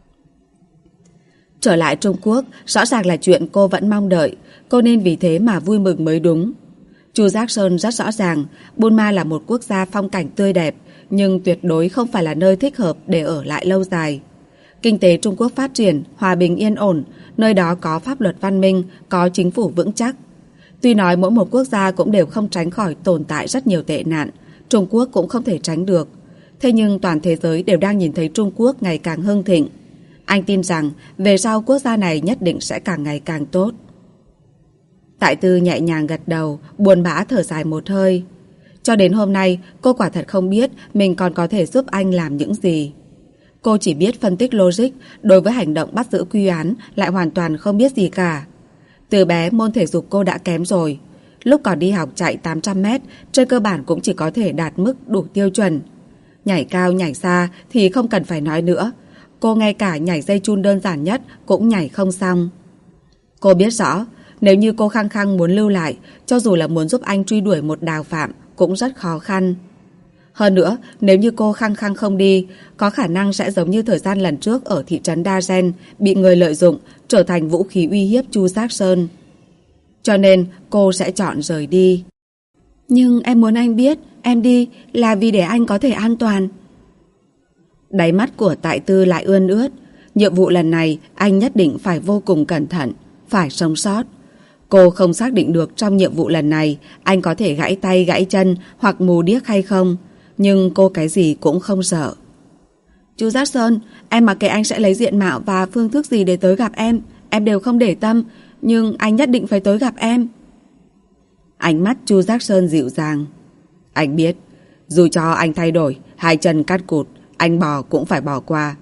Trở lại Trung Quốc, rõ ràng là chuyện cô vẫn mong đợi, cô nên vì thế mà vui mừng mới đúng. Chu Giác Sơn rất rõ ràng, Buôn Ma là một quốc gia phong cảnh tươi đẹp, nhưng tuyệt đối không phải là nơi thích hợp để ở lại lâu dài. Kinh tế Trung Quốc phát triển, hòa bình yên ổn, nơi đó có pháp luật văn minh, có chính phủ vững chắc. Tuy nói mỗi một quốc gia cũng đều không tránh khỏi tồn tại rất nhiều tệ nạn, Trung Quốc cũng không thể tránh được. Thế nhưng toàn thế giới đều đang nhìn thấy Trung Quốc ngày càng hưng thịnh. Anh tin rằng về sau quốc gia này nhất định sẽ càng ngày càng tốt. Tại Tư nhẹ nhàng gật đầu, buồn bã thở dài một hơi. Cho đến hôm nay, cô quả thật không biết mình còn có thể giúp anh làm những gì. Cô chỉ biết phân tích logic, đối với hành động bắt giữ Quy Án lại hoàn toàn không biết gì cả. Từ bé môn thể dục cô đã kém rồi. Lúc còn đi học chạy 800m, trên cơ bản cũng chỉ có thể đạt mức đủ tiêu chuẩn. Nhảy cao nhảy xa thì không cần phải nói nữa. Cô ngay cả nhảy dây chun đơn giản nhất cũng nhảy không xong. Cô biết rõ, nếu như cô khăng khăng muốn lưu lại, cho dù là muốn giúp anh truy đuổi một đào phạm cũng rất khó khăn. Hơn nữa, nếu như cô khăng khăng không đi, có khả năng sẽ giống như thời gian lần trước ở thị trấn Đa Gen, bị người lợi dụng, trở thành vũ khí uy hiếp Chu Giác Sơn. Cho nên cô sẽ chọn rời đi. Nhưng em muốn anh biết, em đi là vì để anh có thể an toàn. Đáy mắt của Tại Tư lại ươn ướt. Nhiệm vụ lần này anh nhất định phải vô cùng cẩn thận, phải sống sót. Cô không xác định được trong nhiệm vụ lần này anh có thể gãy tay gãy chân hoặc mù điếc hay không, nhưng cô cái gì cũng không sợ. Chú Giác Sơn, em mặc kệ anh sẽ lấy diện mạo và phương thức gì để tới gặp em đều không để tâm, nhưng anh nhất định phải tới gặp em. Ánh mắt Chu Giác Sơn dịu dàng. Anh biết, dù cho anh thay đổi, 2 chân cắt cụt, anh bò cũng phải bỏ qua.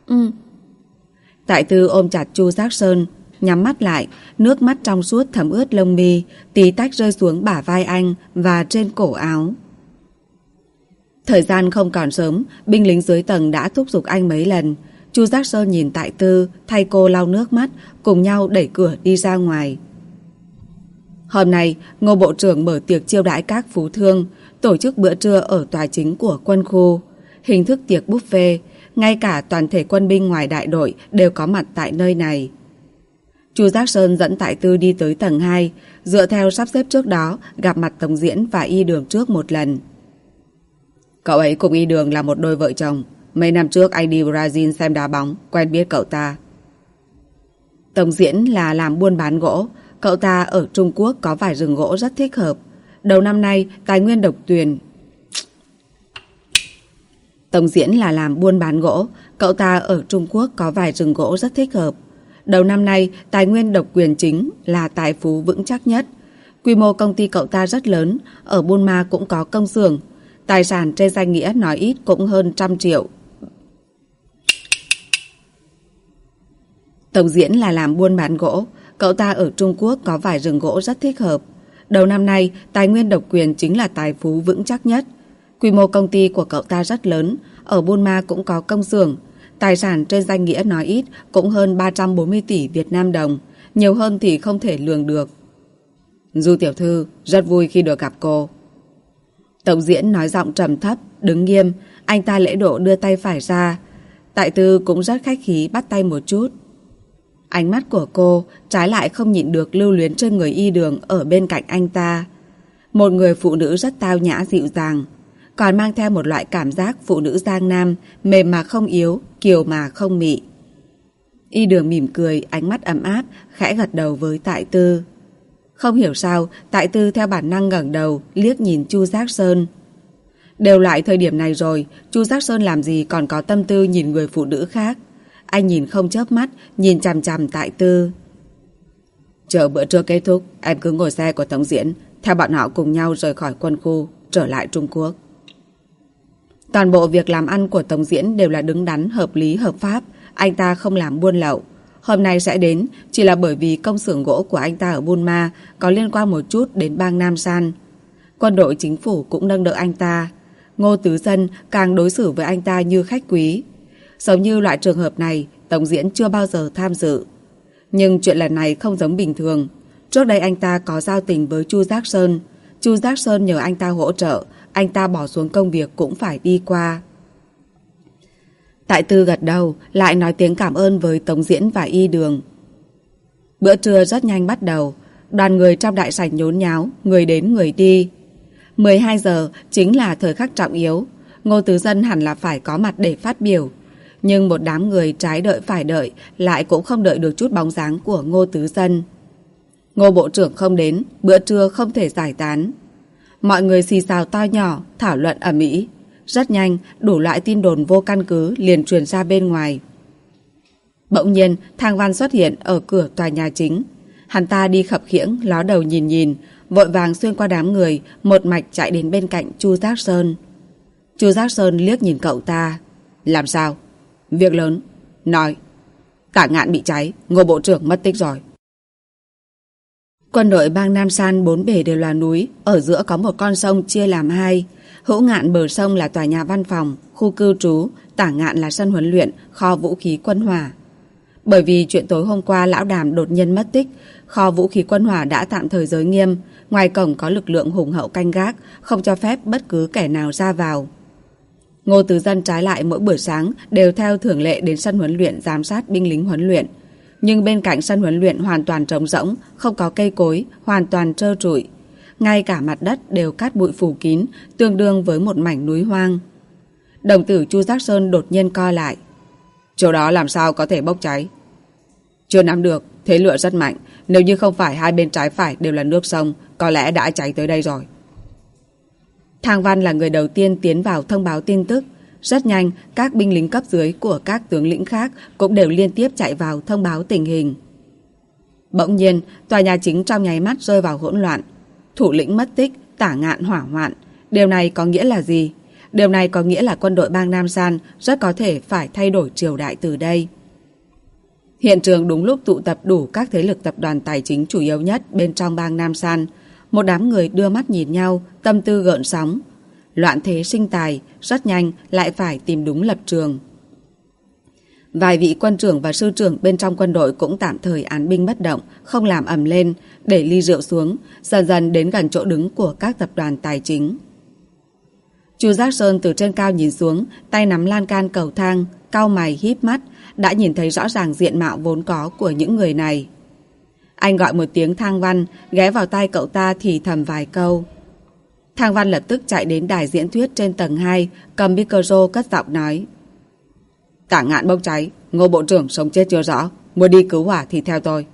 Tại Tư ôm chặt Chu Giác Sơn, nhắm mắt lại, nước mắt trong suốt thấm ướt lông mi, tí tách rơi xuống bả vai anh và trên cổ áo. Thời gian không còn sớm, binh lính dưới tầng đã thúc giục anh mấy lần. Chu Giác Sơn nhìn Tại Tư, thay cô lau nước mắt, cùng nhau đẩy cửa đi ra ngoài. Hôm nay, Ngô Bộ trưởng mở tiệc chiêu đãi các phú thương, tổ chức bữa trưa ở tòa chính của quân khu. Hình thức tiệc buffet, ngay cả toàn thể quân binh ngoài đại đội đều có mặt tại nơi này. Chu Giác Sơn dẫn Tại Tư đi tới tầng 2, dựa theo sắp xếp trước đó, gặp mặt Tổng Diễn và Y Đường trước một lần. Cậu ấy cùng Y Đường là một đôi vợ chồng. Mấy năm trước anh đi Brazil xem đá bóng, quen biết cậu ta. Tổng Diễn là làm buôn bán gỗ, cậu ta ở Trung Quốc có vài rừng gỗ rất thích hợp. Đầu năm nay, tài nguyên độc quyền. Tổng Diễn là làm buôn bán gỗ, cậu ta ở Trung Quốc có vài rừng gỗ rất thích hợp. Đầu năm nay, tài nguyên độc quyền chính là tài phú vững chắc nhất. Quy mô công ty cậu ta rất lớn, ở Buôn Ma cũng có công xưởng. Tài sản trên danh nghĩa nói ít cũng hơn 100 triệu. Tổng Diễn là làm buôn bán gỗ, cậu ta ở Trung Quốc có vài rừng gỗ rất thích hợp. Đầu năm nay, tài nguyên độc quyền chính là tài phú vững chắc nhất. Quy mô công ty của cậu ta rất lớn, ở Buôn Ma cũng có công xưởng. Tài sản trên danh nghĩa nói ít cũng hơn 340 tỷ Việt Nam đồng, nhiều hơn thì không thể lường được. Du tiểu thư, rất vui khi được gặp cô. Tổng Diễn nói giọng trầm thấp, đứng nghiêm, anh ta lễ độ đưa tay phải ra. Tại Tư cũng rất khách khí bắt tay một chút. Ánh mắt của cô trái lại không nhịn được lưu luyến trên người Y Đường ở bên cạnh anh ta. Một người phụ nữ rất tao nhã dịu dàng, còn mang theo một loại cảm giác phụ nữ Giang Nam, mềm mà không yếu, kiều mà không mị. Y Đường mỉm cười, ánh mắt ấm áp, khẽ gật đầu với Tại Tư. Không hiểu sao, Tại Tư theo bản năng ngẩng đầu, liếc nhìn Chu Giác Sơn. Đều lại thời điểm này rồi, Chu Giác Sơn làm gì còn có tâm tư nhìn người phụ nữ khác. Anh nhìn không chớp mắt, nhìn chằm chằm Tại Tư. Chờ bữa trưa kết thúc, em cứ ngồi xe của Tổng Diễn, theo bọn họ cùng nhau rời khỏi quân khu, trở lại Trung Quốc. Toàn bộ việc làm ăn của Tống Diễn đều là đứng đắn, hợp lý, hợp pháp. Anh ta không làm buôn lậu. Hôm nay sẽ đến chỉ là bởi vì công xưởng gỗ của anh ta ở Bunma có liên quan một chút đến bang Nam San. Quân đội chính phủ cũng nâng đỡ anh ta. Ngô Tứ Dân càng đối xử với anh ta như khách quý. Giống như loại trường hợp này, Tống Diễn chưa bao giờ tham dự. Nhưng chuyện lần này không giống bình thường. Trước đây anh ta có giao tình với Chu Giác Sơn. Chu Giác Sơn nhờ anh ta hỗ trợ, anh ta bỏ xuống công việc cũng phải đi qua. Tại Tư gật đầu, lại nói tiếng cảm ơn với Tống Diễn và Y Đường. Bữa trưa rất nhanh bắt đầu. Đoàn người trong đại sảnh nhốn nháo, người đến người đi. 12 giờ chính là thời khắc trọng yếu. Ngô Tứ Dân hẳn là phải có mặt để phát biểu. Nhưng một đám người trái đợi phải đợi lại cũng không đợi được chút bóng dáng của Ngô Tứ Dân. Ngô Bộ trưởng không đến, bữa trưa không thể giải tán. Mọi người xì xào to nhỏ, thảo luận ầm ĩ. Rất nhanh, đủ loại tin đồn vô căn cứ liền truyền ra bên ngoài. Bỗng nhiên, Thang Văn xuất hiện ở cửa tòa nhà chính. Hắn ta đi khập khiễng, ló đầu nhìn nhìn, vội vàng xuyên qua đám người, một mạch chạy đến bên cạnh Chu Giác Sơn. Chu Giác Sơn liếc nhìn cậu ta. Làm sao? Việc lớn. Nói. Tả Ngạn bị cháy, Ngô Bộ trưởng mất tích rồi. Quân đội bang Nam San bốn bề đều là núi, ở giữa có một con sông chia làm hai. Hữu ngạn bờ sông là tòa nhà văn phòng, khu cư trú, tả ngạn là sân huấn luyện, kho vũ khí quân hỏa. Bởi vì chuyện tối hôm qua lão Đàm đột nhiên mất tích, kho vũ khí quân hỏa đã tạm thời giới nghiêm, ngoài cổng có lực lượng hùng hậu canh gác, không cho phép bất cứ kẻ nào ra vào. Ngô Tứ Dân trái lại mỗi buổi sáng đều theo thường lệ đến sân huấn luyện giám sát binh lính huấn luyện. Nhưng bên cạnh sân huấn luyện hoàn toàn trống rỗng, không có cây cối, hoàn toàn trơ trụi. Ngay cả mặt đất đều cát bụi phủ kín, tương đương với một mảnh núi hoang. Đồng tử Chu Giác Sơn đột nhiên co lại. Chỗ đó làm sao có thể bốc cháy? Chưa nắm được, thế lửa rất mạnh. Nếu như không phải hai bên trái phải đều là nước sông, có lẽ đã cháy tới đây rồi. Thang Văn là người đầu tiên tiến vào thông báo tin tức. Rất nhanh, các binh lính cấp dưới của các tướng lĩnh khác cũng đều liên tiếp chạy vào thông báo tình hình. Bỗng nhiên, tòa nhà chính trong nháy mắt rơi vào hỗn loạn. Thủ lĩnh mất tích, Tả Ngạn hỏa hoạn. Điều này có nghĩa là gì? Điều này có nghĩa là quân đội bang Nam San rất có thể phải thay đổi triều đại từ đây. Hiện trường đúng lúc tụ tập đủ các thế lực tập đoàn tài chính chủ yếu nhất bên trong bang Nam San. Một đám người đưa mắt nhìn nhau, tâm tư gợn sóng. Loạn thế sinh tài, rất nhanh lại phải tìm đúng lập trường. Vài vị quân trưởng và sư trưởng bên trong quân đội cũng tạm thời án binh bất động, không làm ầm lên, để ly rượu xuống, dần dần đến gần chỗ đứng của các tập đoàn tài chính. Chu Giác Sơn từ trên cao nhìn xuống, tay nắm lan can cầu thang, cau mày híp mắt, đã nhìn thấy rõ ràng diện mạo vốn có của những người này. Anh gọi một tiếng Thang Văn, ghé vào tai cậu ta thì thầm vài câu. Thang Văn lập tức chạy đến đài diễn thuyết trên tầng 2, cầm micro cất giọng nói. Tả Ngạn bốc cháy, Ngô Bộ trưởng sống chết chưa rõ, muốn đi cứu hỏa thì theo tôi.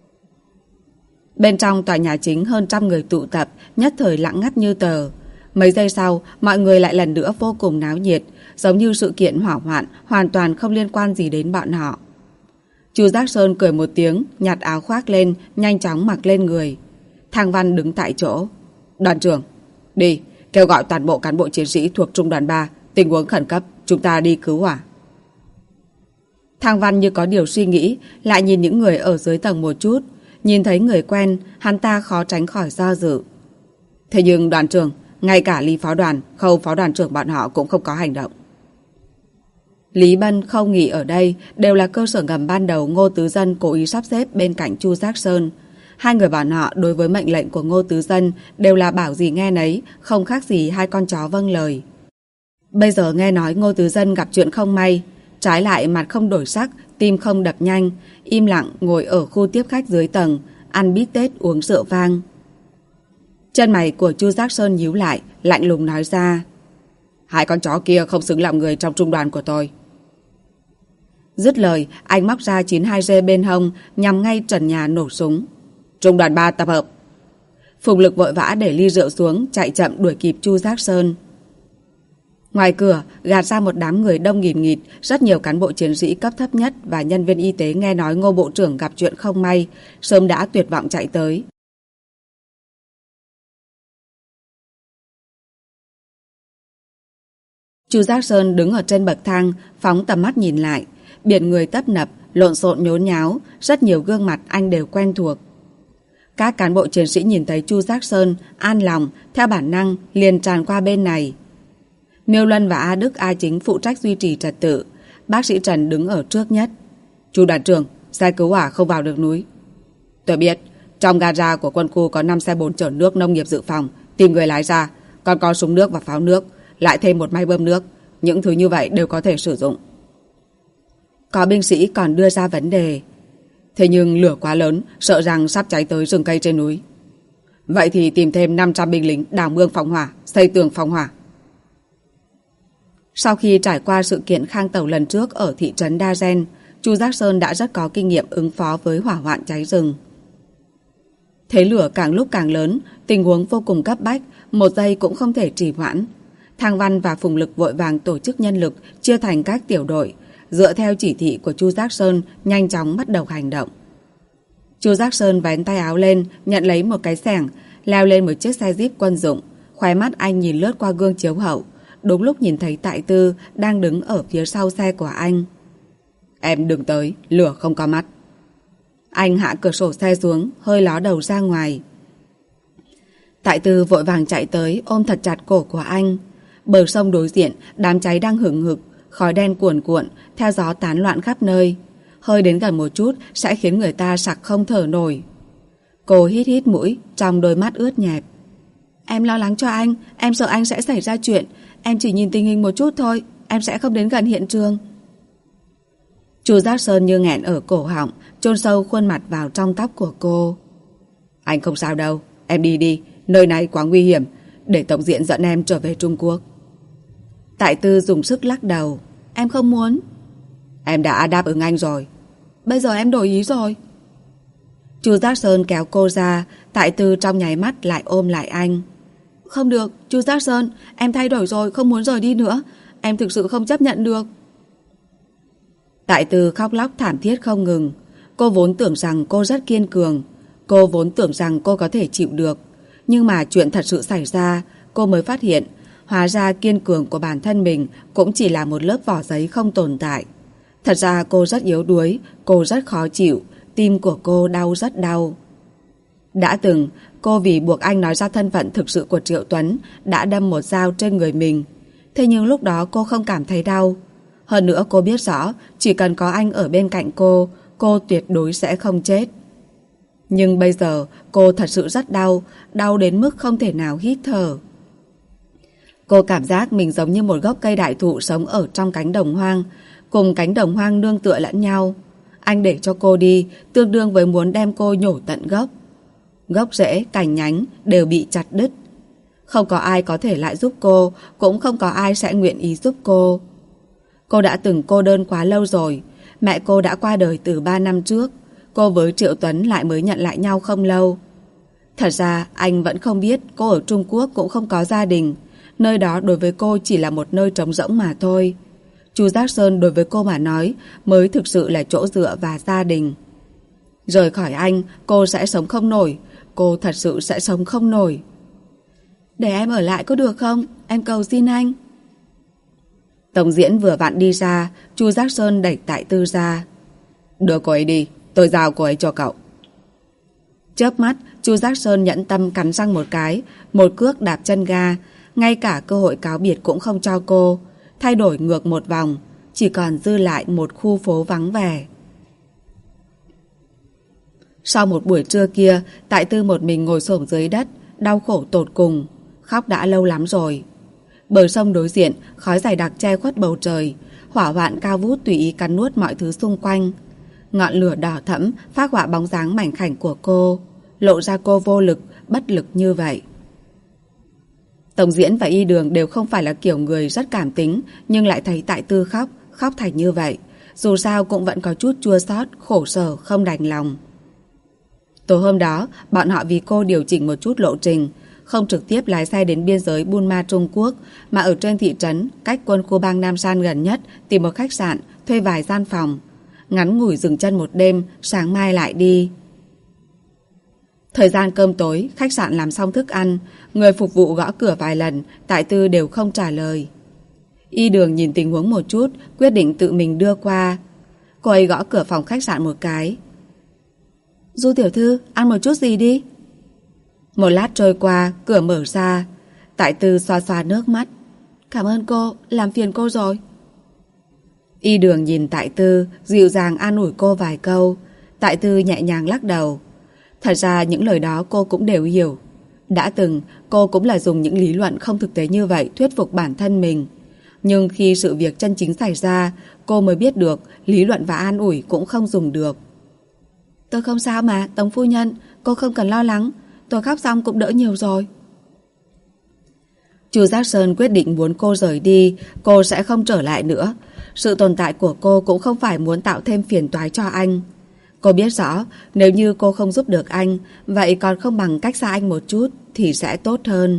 Bên trong tòa nhà chính hơn 100 người tụ tập, nhất thời lặng ngắt như tờ. Mấy giây sau, mọi người lại lần nữa vô cùng náo nhiệt, giống như sự kiện hỏa hoạn hoàn toàn không liên quan gì đến bọn họ. Chu Giác Sơn cười một tiếng, nhặt áo khoác lên, nhanh chóng mặc lên người. Thang Văn đứng tại chỗ. Đoàn trưởng, đi, kêu gọi toàn bộ cán bộ chiến sĩ thuộc trung đoàn 3, tình huống khẩn cấp, chúng ta đi cứu hỏa. Thang Văn như có điều suy nghĩ, lại nhìn những người ở dưới tầng một chút. Nhìn thấy người quen, hắn ta khó tránh khỏi do dự. Thế nhưng đoàn trưởng, ngay cả Lý phó đoàn, Khâu phó đoàn trưởng bọn họ cũng không có hành động. Lý Bân, Khâu Nghị ở đây đều là cơ sở ngầm ban đầu Ngô Tứ Dân cố ý sắp xếp bên cạnh Chu Giác Sơn. Hai người bọn họ đối với mệnh lệnh của Ngô Tứ Dân đều là bảo gì nghe nấy, không khác gì hai con chó vâng lời. Bây giờ nghe nói Ngô Tứ Dân gặp chuyện không may, trái lại mặt không đổi sắc, tim không đập nhanh, im lặng ngồi ở khu tiếp khách dưới tầng, ăn bít tết uống rượu vang. Chân mày của Chu Giác Sơn nhíu lại, lạnh lùng nói ra. Hai con chó kia không xứng làm người trong trung đoàn của tôi. Dứt lời, anh móc ra 92G bên hông, nhằm ngay trần nhà nổ súng. Trung đoàn 3 tập hợp. Phùng Lực vội vã để ly rượu xuống, chạy chậm đuổi kịp Chu Giác Sơn. Ngoài cửa, gạt ra một đám người đông nghìn nghịt, rất nhiều cán bộ chiến sĩ cấp thấp nhất và nhân viên y tế nghe nói Ngô Bộ trưởng gặp chuyện không may, sớm đã tuyệt vọng chạy tới. Chu Giác Sơn đứng ở trên bậc thang, phóng tầm mắt nhìn lại. Biển người tấp nập, lộn xộn nhốn nháo, rất nhiều gương mặt anh đều quen thuộc. Các cán bộ chiến sĩ nhìn thấy Chu Giác Sơn, an lòng, theo bản năng liền tràn qua bên này. Miêu Luân và A Đức A Chính phụ trách duy trì trật tự. Bác sĩ Trần đứng ở trước nhất. Chu đoàn trưởng, xe cứu hỏa không vào được núi. Tôi biết, trong gara của quân khu có 5 xe bồn chở nước nông nghiệp dự phòng, tìm người lái ra, còn có súng nước và pháo nước, lại thêm một máy bơm nước. Những thứ như vậy đều có thể sử dụng. Có binh sĩ còn đưa ra vấn đề. Thế nhưng lửa quá lớn, sợ rằng sắp cháy tới rừng cây trên núi. Vậy thì tìm thêm 500 binh lính đào mương phòng hỏa, xây tường phòng hỏa. Sau khi trải qua sự kiện khang tẩu lần trước ở thị trấn Đa Gen, Chu Giác Sơn đã rất có kinh nghiệm ứng phó với hỏa hoạn cháy rừng. Thế lửa càng lúc càng lớn, tình huống vô cùng cấp bách, một giây cũng không thể trì hoãn. Thang Văn và Phùng Lực vội vàng tổ chức nhân lực chia thành các tiểu đội, dựa theo chỉ thị của Chu Giác Sơn nhanh chóng bắt đầu hành động. Chu Giác Sơn vén tay áo lên, nhận lấy một cái xẻng, leo lên một chiếc xe Jeep quân dụng. Khóe mắt anh nhìn lướt qua gương chiếu hậu, đúng lúc nhìn thấy Tại Tư đang đứng ở phía sau xe của anh. Em đừng tới, lửa không có mắt. Anh hạ cửa sổ xe xuống, hơi ló đầu ra ngoài. Tại Tư vội vàng chạy tới, ôm thật chặt cổ của anh. Bờ sông đối diện, đám cháy đang hừng hực, khói đen cuồn cuộn, theo gió tán loạn khắp nơi. Hơi đến gần một chút sẽ khiến người ta sặc không thở nổi. Cô hít hít mũi, trong đôi mắt ướt nhẹp. Em lo lắng cho anh, em sợ anh sẽ xảy ra chuyện. Em chỉ nhìn tình hình một chút thôi, em sẽ không đến gần hiện trường. Chu Giác Sơn như nghẹn ở cổ họng, chôn sâu khuôn mặt vào trong tóc của cô. Anh không sao đâu, em đi đi, nơi này quá nguy hiểm, để tổng diện dẫn em trở về Trung Quốc. Tại Tư dùng sức lắc đầu. Em không muốn. Em đã đáp ứng anh rồi. Bây giờ em đổi ý rồi. Chu Giác Sơn kéo cô ra, Tại Tư trong nháy mắt lại ôm lại anh. Không được, Chu Giác Sơn, em thay đổi rồi, không muốn rời đi nữa. Em thực sự không chấp nhận được. Tại Tư khóc lóc thảm thiết không ngừng. Cô vốn tưởng rằng cô rất kiên cường. Cô vốn tưởng rằng cô có thể chịu được. Nhưng mà chuyện thật sự xảy ra, cô mới phát hiện hóa ra kiên cường của bản thân mình cũng chỉ là một lớp vỏ giấy không tồn tại. Thật ra cô rất yếu đuối, cô rất khó chịu, tim của cô đau rất đau. Đã từng, cô vì buộc anh nói ra thân phận thực sự của Triệu Tuấn đã đâm một dao trên người mình. Thế nhưng lúc đó cô không cảm thấy đau. Hơn nữa cô biết rõ chỉ cần có anh ở bên cạnh cô tuyệt đối sẽ không chết. Nhưng bây giờ cô thật sự rất đau, đau đến mức không thể nào hít thở. Cô cảm giác mình giống như một gốc cây đại thụ sống ở trong cánh đồng hoang, cùng cánh đồng hoang nương tựa lẫn nhau. Anh để cho cô đi, tương đương với muốn đem cô nhổ tận gốc. Gốc rễ, cành nhánh đều bị chặt đứt. Không có ai có thể lại giúp cô, cũng không có ai sẽ nguyện ý giúp cô. Cô đã từng cô đơn quá lâu rồi. Mẹ cô đã qua đời từ 3 năm trước. Cô với Triệu Tuấn lại mới nhận lại nhau không lâu. Thật ra anh vẫn không biết cô ở Trung Quốc cũng không có gia đình. Nơi đó đối với cô chỉ là một nơi trống rỗng mà thôi. Chu Giác Sơn đối với cô mà nói mới thực sự là chỗ dựa và gia đình. Rời khỏi anh, cô sẽ sống không nổi. Cô thật sự sẽ sống không nổi. Để em ở lại có được không? Em cầu xin anh. Tổng diễn vừa vặn đi ra, Chu Giác Sơn đẩy Tại Tư ra. Đưa cô ấy đi, tôi giao cô ấy cho cậu. Chớp mắt, Chu Giác Sơn nhẫn tâm cắn răng một cái, một cước đạp chân ga, ngay cả cơ hội cáo biệt cũng không cho cô, thay đổi ngược một vòng, chỉ còn dư lại một khu phố vắng vẻ. Sau một buổi trưa kia, Tại Tư một mình ngồi xổm dưới đất, đau khổ tột cùng, khóc đã lâu lắm rồi. Bờ sông đối diện, khói dày đặc che khuất bầu trời, hỏa hoạn cao vút tùy ý cắn nuốt mọi thứ xung quanh. Ngọn lửa đỏ thẫm phác họa bóng dáng mảnh khảnh của cô, lộ ra cô vô lực, bất lực như vậy. Tổng diễn và Y Đường đều không phải là kiểu người rất cảm tính, nhưng lại thấy Tại Tư khóc thành như vậy, dù sao cũng vẫn có chút chua xót, khổ sở, không đành lòng. Tối hôm đó, bọn họ vì cô điều chỉnh một chút lộ trình, không trực tiếp lái xe đến biên giới Bunma Trung Quốc, mà ở trên thị trấn, cách quân khu bang Nam San gần nhất, tìm một khách sạn, thuê vài gian phòng. Ngắn ngủi dừng chân một đêm, sáng mai lại đi. Thời gian cơm tối, khách sạn làm xong thức ăn, người phục vụ gõ cửa vài lần, Tại Tư đều không trả lời. Y Đường nhìn tình huống một chút, quyết định tự mình đưa qua. Cô ấy gõ cửa phòng khách sạn một cái. Du tiểu thư, ăn một chút gì đi. Một lát trôi qua, cửa mở ra. Tại Tư xoa xoa nước mắt. Cảm ơn cô, làm phiền cô rồi. Y Đường nhìn Tại Tư, dịu dàng an ủi cô vài câu. Tại Tư nhẹ nhàng lắc đầu. Thật ra những lời đó cô cũng đều hiểu. Đã từng, cô cũng là dùng những lý luận không thực tế như vậy thuyết phục bản thân mình. Nhưng khi sự việc chân chính xảy ra, cô mới biết được lý luận và an ủi cũng không dùng được. Tôi không sao mà, Tống phu nhân, cô không cần lo lắng. Tôi khóc xong cũng đỡ nhiều rồi. Chu Giác Sơn quyết định muốn cô rời đi, cô sẽ không trở lại nữa. Sự tồn tại của cô cũng không phải muốn tạo thêm phiền toái cho anh. Cô biết rõ, nếu như cô không giúp được anh, vậy còn không bằng cách xa anh một chút thì sẽ tốt hơn.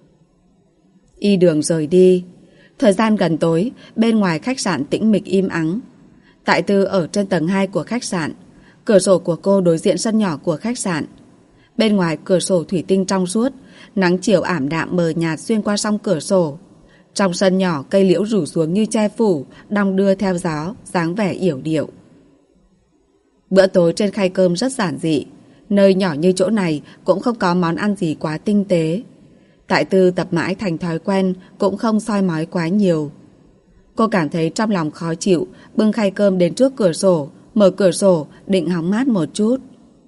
Y Đường rời đi. Thời gian gần tối, bên ngoài khách sạn tĩnh mịch im ắng. Tại Tư ở trên tầng 2 của khách sạn. Cửa sổ của cô đối diện sân nhỏ của khách sạn. Bên ngoài cửa sổ thủy tinh trong suốt, nắng chiều ảm đạm mờ nhạt xuyên qua song cửa sổ. Trong sân nhỏ, cây liễu rủ xuống như che phủ, đong đưa theo gió, dáng vẻ yểu điệu. Bữa tối trên khay cơm rất giản dị. Nơi nhỏ như chỗ này cũng không có món ăn gì quá tinh tế. Tại Tư tập mãi thành thói quen, cũng không soi mói quá nhiều. Cô cảm thấy trong lòng khó chịu, bưng khay cơm đến trước cửa sổ, mở cửa sổ, định hóng mát một chút.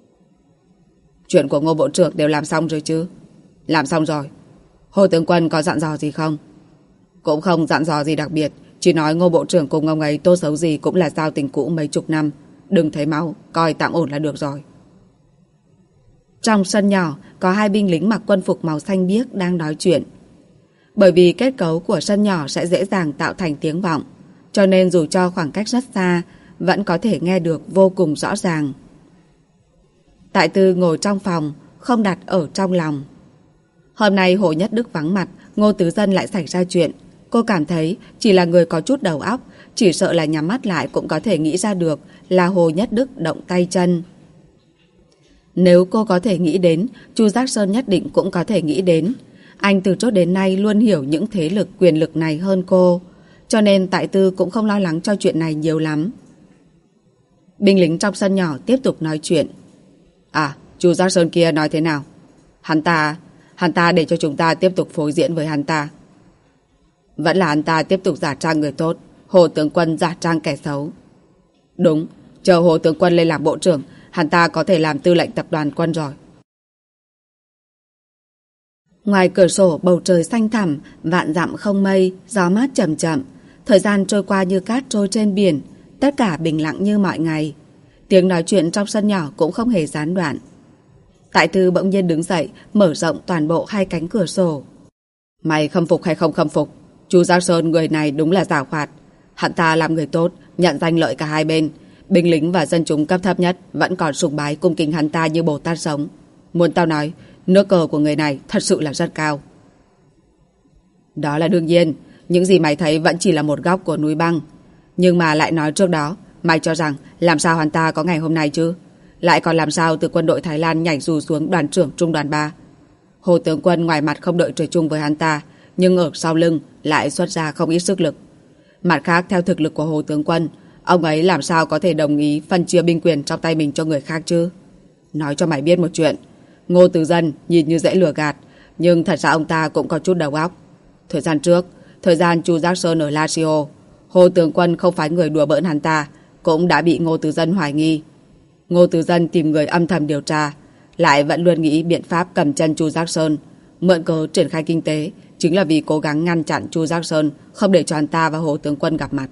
Chuyện của Ngô Bộ trưởng đều làm xong rồi chứ? Làm xong rồi. Hồ tướng quân có dặn dò gì không? Cũng không dặn dò gì đặc biệt, chỉ nói Ngô Bộ trưởng cùng ông ấy tốt xấu gì cũng là giao tình cũ mấy chục năm. Đừng thấy máu, coi tạm ổn là được rồi. Trong sân nhỏ, có hai binh lính mặc quân phục màu xanh biếc đang nói chuyện. Bởi vì kết cấu của sân nhỏ sẽ dễ dàng tạo thành tiếng vọng, cho nên dù cho khoảng cách rất xa, vẫn có thể nghe được vô cùng rõ ràng. Tại Tư ngồi trong phòng, không đặt ở trong lòng. Hôm nay Hồ Nhất Đức vắng mặt, Ngô Tứ Dân lại xảy ra chuyện. Cô cảm thấy chỉ là người có chút đầu óc, chỉ sợ là nhắm mắt lại cũng có thể nghĩ ra được là Hồ Nhất Đức động tay chân. Nếu cô có thể nghĩ đến, Chu Giác Sơn nhất định cũng có thể nghĩ đến. Anh từ trước đến nay luôn hiểu những thế lực quyền lực này hơn cô, cho nên Tại Tư cũng không lo lắng cho chuyện này nhiều lắm. Binh lính trong sân nhỏ tiếp tục nói chuyện. À, Chu Giác Sơn kia nói thế nào? Hắn ta để cho chúng ta tiếp tục phối diễn với hắn ta. Vẫn là hắn ta tiếp tục giả trang người tốt, Hồ tướng quân giả trang kẻ xấu. Đúng, chờ Hồ tướng quân lên làm bộ trưởng, hắn ta có thể làm tư lệnh tập đoàn quân rồi. Ngoài cửa sổ bầu trời xanh thẳm, vạn dặm không mây, gió mát chậm chậm. Thời gian trôi qua như cát trôi trên biển, tất cả bình lặng như mọi ngày. Tiếng nói chuyện trong sân nhỏ cũng không hề gián đoạn. Tại Tư bỗng nhiên đứng dậy, mở rộng toàn bộ hai cánh cửa sổ. Mày khâm phục hay không khâm phục, Chu Giác Sơn người này đúng là giảo hoạt. Hắn ta làm người tốt, nhận danh lợi cả hai bên. Binh lính và dân chúng cấp thấp nhất vẫn còn sùng bái cung kính hắn ta như Bồ Tát sống. Muốn tao nói, nước cờ của người này thật sự là rất cao. Đó là đương nhiên, những gì mày thấy vẫn chỉ là một góc của núi băng. Nhưng mà lại nói trước đó, mày cho rằng làm sao hắn ta có ngày hôm nay chứ? Lại còn làm sao từ quân đội Thái Lan nhảy dù xuống đoàn trưởng trung đoàn 3? Hồ tướng quân ngoài mặt không đợi trời chung với hắn ta, nhưng ở sau lưng lại xuất ra không ít sức lực. Mặt khác, theo thực lực của Hồ tướng quân, ông ấy làm sao có thể đồng ý phân chia binh quyền trong tay mình cho người khác chứ? Nói cho mày biết một chuyện, Ngô Tứ Dân nhìn như dễ lừa gạt, nhưng thật ra ông ta cũng có chút đầu óc. Thời gian trước, thời gian Chu Giác Sơn ở Lazio, Hồ tướng quân không phải người đùa bỡn hắn ta, cũng đã bị Ngô Tứ Dân hoài nghi. Ngô Tứ Dân tìm người âm thầm điều tra, lại vẫn luôn nghĩ biện pháp cầm chân Chu Giác Sơn, mượn cớ triển khai kinh tế, chính là vì cố gắng ngăn chặn Chu Giác Sơn không để cho hắn ta và Hồ tướng quân gặp mặt.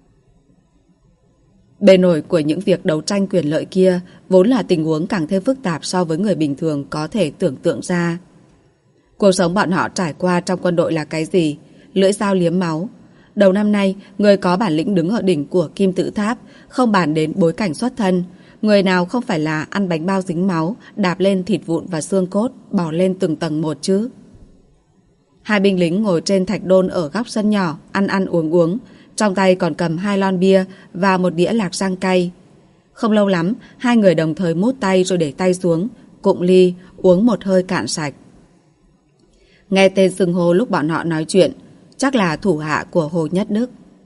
Bề nổi của những việc đấu tranh quyền lợi kia vốn là tình huống càng thêm phức tạp so với người bình thường có thể tưởng tượng ra. Cuộc sống bọn họ trải qua trong quân đội là cái gì? Lưỡi dao liếm máu. Đầu năm nay, người có bản lĩnh đứng ở đỉnh của kim tự tháp, không bàn đến bối cảnh xuất thân. Người nào không phải là ăn bánh bao dính máu, đạp lên thịt vụn và xương cốt, bỏ lên từng tầng một chứ? Hai binh lính ngồi trên thạch đôn ở góc sân nhỏ, ăn uống, trong tay còn cầm 2 lon bia và một đĩa lạc rang cay. Không lâu lắm, hai người đồng thời mút tay rồi để tay xuống, cụng ly, uống một hơi cạn sạch. Nghe tên xưng hô lúc bọn họ nói chuyện, chắc là thủ hạ của Hồ Nhất Đức.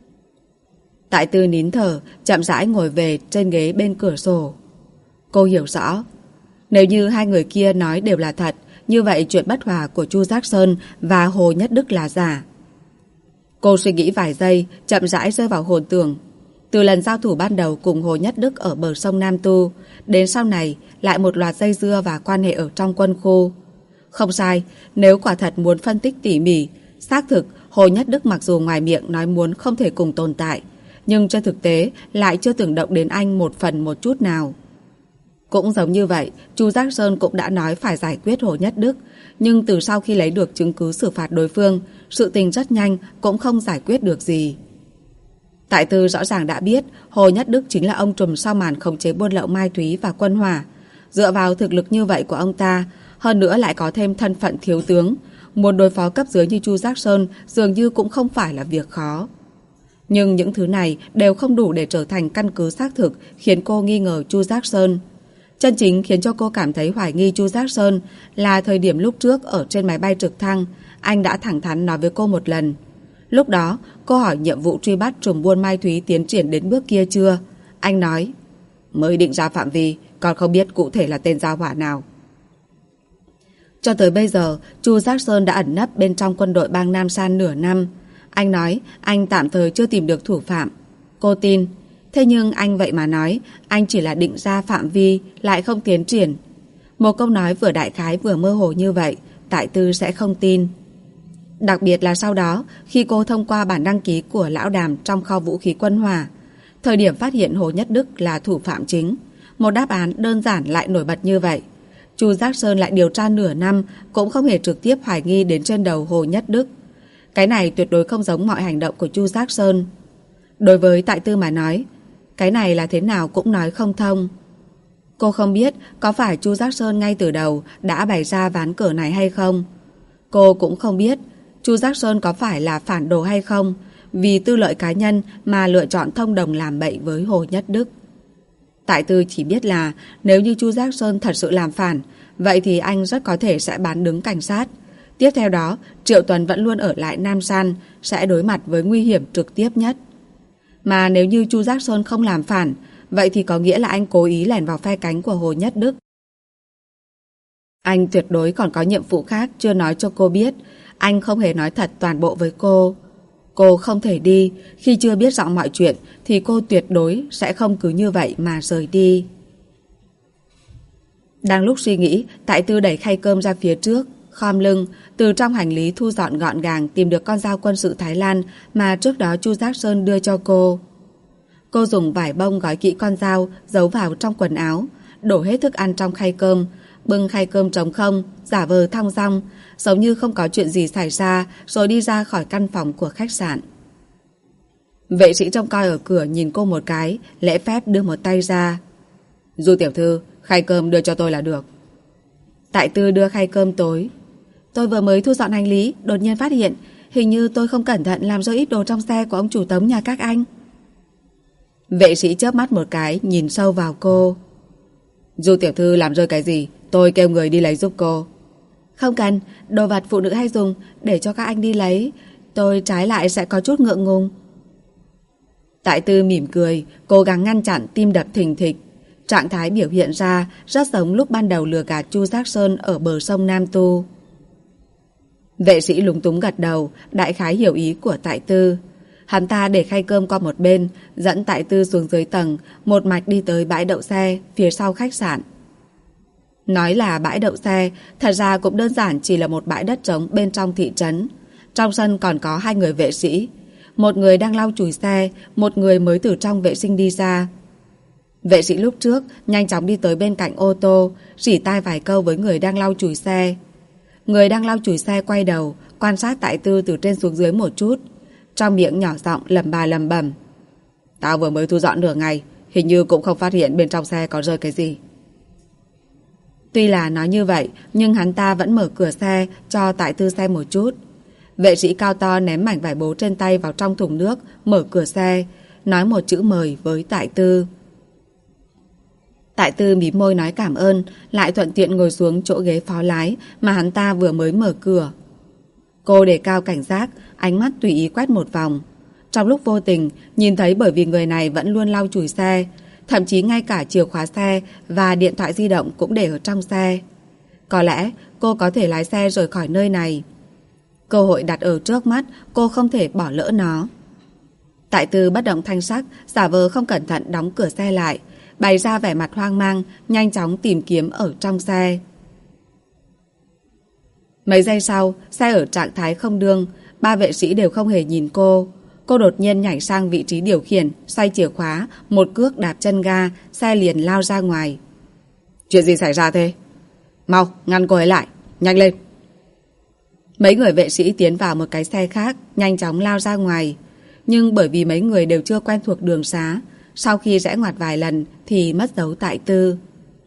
Tại Tư nín thở, chậm rãi ngồi về trên ghế bên cửa sổ. Cô hiểu rõ, nếu như hai người kia nói đều là thật, như vậy chuyện bất hòa của Chu Giác Sơn và Hồ Nhất Đức là giả. Cô suy nghĩ vài giây, chậm rãi rơi vào hồn tưởng. Từ lần giao thủ ban đầu cùng Hồ Nhất Đức ở bờ sông Nam Tu, đến sau này lại một loạt dây dưa và quan hệ ở trong quân khu. Không sai, nếu quả thật muốn phân tích tỉ mỉ, xác thực Hồ Nhất Đức mặc dù ngoài miệng nói muốn không thể cùng tồn tại, nhưng trên thực tế lại chưa từng động đến anh một phần một chút nào. Cũng giống như vậy, Chu Giác Sơn cũng đã nói phải giải quyết Hồ Nhất Đức, nhưng từ sau khi lấy được chứng cứ xử phạt đối phương, sự tình rất nhanh cũng không giải quyết được gì. Tại Tư rõ ràng đã biết Hồ Nhất Đức chính là ông trùm sau màn khống chế buôn lậu Mai Thúy và Quân Hỏa. Dựa vào thực lực như vậy của ông ta, hơn nữa lại có thêm thân phận thiếu tướng, muốn đối phó cấp dưới như Chu Giác Sơn dường như cũng không phải là việc khó. Nhưng những thứ này đều không đủ để trở thành căn cứ xác thực khiến cô nghi ngờ Chu Giác Sơn. Chân chính khiến cho cô cảm thấy hoài nghi Chu Giác Sơn là thời điểm lúc trước ở trên máy bay trực thăng, anh đã thẳng thắn nói với cô một lần. Lúc đó, cô hỏi nhiệm vụ truy bắt trùm buôn Mai Thúy tiến triển đến bước kia chưa? Anh nói, mới định ra phạm vi, còn không biết cụ thể là tên gia hỏa nào. Cho tới bây giờ, Chu Giác Sơn đã ẩn nấp bên trong quân đội bang Nam San nửa năm. Anh nói anh tạm thời chưa tìm được thủ phạm. Cô tin. Thế nhưng anh vậy mà nói anh chỉ là định ra phạm vi, lại không tiến triển. Một câu nói vừa đại khái vừa mơ hồ như vậy, Tại Tư sẽ không tin. Đặc biệt là sau đó, khi cô thông qua bản đăng ký của lão Đàm trong kho vũ khí Quân Hỏa, thời điểm phát hiện Hồ Nhất Đức là thủ phạm chính, một đáp án đơn giản lại nổi bật như vậy. Chu Giác Sơn lại điều tra nửa năm cũng không hề trực tiếp hoài nghi đến trên đầu Hồ Nhất Đức. Cái này tuyệt đối không giống mọi hành động của Chu Giác Sơn. Đối với Tại Tư mà nói, cái này là thế nào cũng nói không thông. Cô không biết có phải Chu Giác Sơn ngay từ đầu đã bày ra ván cờ này hay không. Cô cũng không biết Chu Giác Sơn có phải là phản đồ hay không, vì tư lợi cá nhân mà lựa chọn thông đồng làm bậy với Hồ Nhất Đức. Tại Tư chỉ biết là nếu như Chu Giác Sơn thật sự làm phản, vậy thì anh rất có thể sẽ bán đứng cảnh sát. Tiếp theo đó, Triệu Tuấn vẫn luôn ở lại Nam San, sẽ đối mặt với nguy hiểm trực tiếp nhất. Mà nếu như Chu Giác Sơn không làm phản, vậy thì có nghĩa là anh cố ý lẻn vào phe cánh của Hồ Nhất Đức. Anh tuyệt đối còn có nhiệm vụ khác chưa nói cho cô biết. Anh không hề nói thật toàn bộ với cô. Cô không thể đi. Khi chưa biết rõ mọi chuyện thì cô tuyệt đối sẽ không cứ như vậy mà rời đi. Đang lúc suy nghĩ, Tại Tư đẩy khay cơm ra phía trước, khom lưng, từ trong hành lý thu dọn gọn gàng tìm được con dao quân sự Thái Lan mà trước đó Chu Giác Sơn đưa cho cô. Cô dùng vải bông gói kỹ con dao, giấu vào trong quần áo, đổ hết thức ăn trong khay cơm, bưng khay cơm trống không, giả vờ thong dong, giống như không có chuyện gì xảy ra, rồi đi ra khỏi căn phòng của khách sạn. Vệ sĩ trông coi ở cửa nhìn cô một cái, lễ phép đưa một tay ra. Du tiểu thư, khay cơm đưa cho tôi là được. Tại Tư đưa khay cơm tối. Tôi vừa mới thu dọn hành lý, đột nhiên phát hiện hình như tôi không cẩn thận làm rơi ít đồ trong xe của ông chủ Tống nhà các anh. Vệ sĩ chớp mắt một cái, nhìn sâu vào cô. Du tiểu thư làm rơi cái gì, tôi kêu người đi lấy giúp cô. Không cần, đồ vật phụ nữ hay dùng, để cho các anh đi lấy. Tôi trái lại sẽ có chút ngượng ngùng. Tại Tư mỉm cười, cố gắng ngăn chặn tim đập thình thịch. Trạng thái biểu hiện ra rất giống lúc ban đầu lừa gạt Chu Giác Sơn ở bờ sông Nam Tu. Vệ sĩ lúng túng gật đầu, đại khái hiểu ý của Tại Tư. Hắn ta để khay cơm qua một bên, dẫn Tại Tư xuống dưới tầng, một mạch đi tới bãi đậu xe phía sau khách sạn. Nói là bãi đậu xe, thật ra cũng đơn giản chỉ là một bãi đất trống bên trong thị trấn. Trong sân còn có hai người vệ sĩ. Một người đang lau chùi xe, một người mới từ trong vệ sinh đi ra. Vệ sĩ lúc trước nhanh chóng đi tới bên cạnh ô tô, rỉ tai vài câu với người đang lau chùi xe. Người đang lau chùi xe quay đầu, quan sát Tại Tư từ trên xuống dưới một chút, trong miệng nhỏ giọng lẩm bà lẩm bẩm. Tao vừa mới thu dọn nửa ngày, hình như cũng không phát hiện bên trong xe có rơi cái gì. Tuy là nói như vậy, nhưng hắn ta vẫn mở cửa xe cho Tại Tư xem một chút. Vệ sĩ cao to ném mảnh vải bố trên tay vào trong thùng nước, mở cửa xe, nói một chữ mời với Tại Tư. Tại Tư mím môi nói cảm ơn, lại thuận tiện ngồi xuống chỗ ghế phó lái mà hắn ta vừa mới mở cửa. Cô đề cao cảnh giác, ánh mắt tùy ý quét một vòng. Trong lúc vô tình, nhìn thấy bởi vì người này vẫn luôn lau chùi xe, thậm chí ngay cả chìa khóa xe và điện thoại di động cũng để ở trong xe. Có lẽ cô có thể lái xe rời khỏi nơi này. Cơ hội đặt ở trước mắt, cô không thể bỏ lỡ nó. Tại Tư bất động thanh sắc, giả vờ không cẩn thận đóng cửa xe lại, bày ra vẻ mặt hoang mang, nhanh chóng tìm kiếm ở trong xe. Mấy giây sau, xe ở trạng thái không đương, 3 vệ sĩ đều không hề nhìn cô. Cô đột nhiên nhảy sang vị trí điều khiển, xoay chìa khóa, một cước đạp chân ga, xe liền lao ra ngoài. Chuyện gì xảy ra thế? Mau, ngăn cô ấy lại, nhanh lên. Mấy người vệ sĩ tiến vào một cái xe khác, nhanh chóng lao ra ngoài. Nhưng bởi vì mấy người đều chưa quen thuộc đường xá, sau khi rẽ ngoặt vài lần thì mất dấu Tại Tư.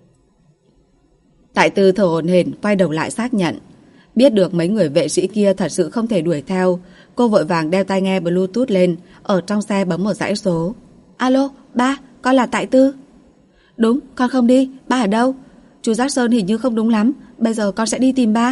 Tại Tư thở hổn hển quay đầu lại xác nhận. Biết được mấy người vệ sĩ kia thật sự không thể đuổi theo, cô vội vàng đeo tai nghe Bluetooth lên, ở trong xe bấm một dãy số. Alo, ba, con là Tại Tư. Đúng, con không đi, ba ở đâu? Chú Jackson hình như không đúng lắm, bây giờ con sẽ đi tìm ba.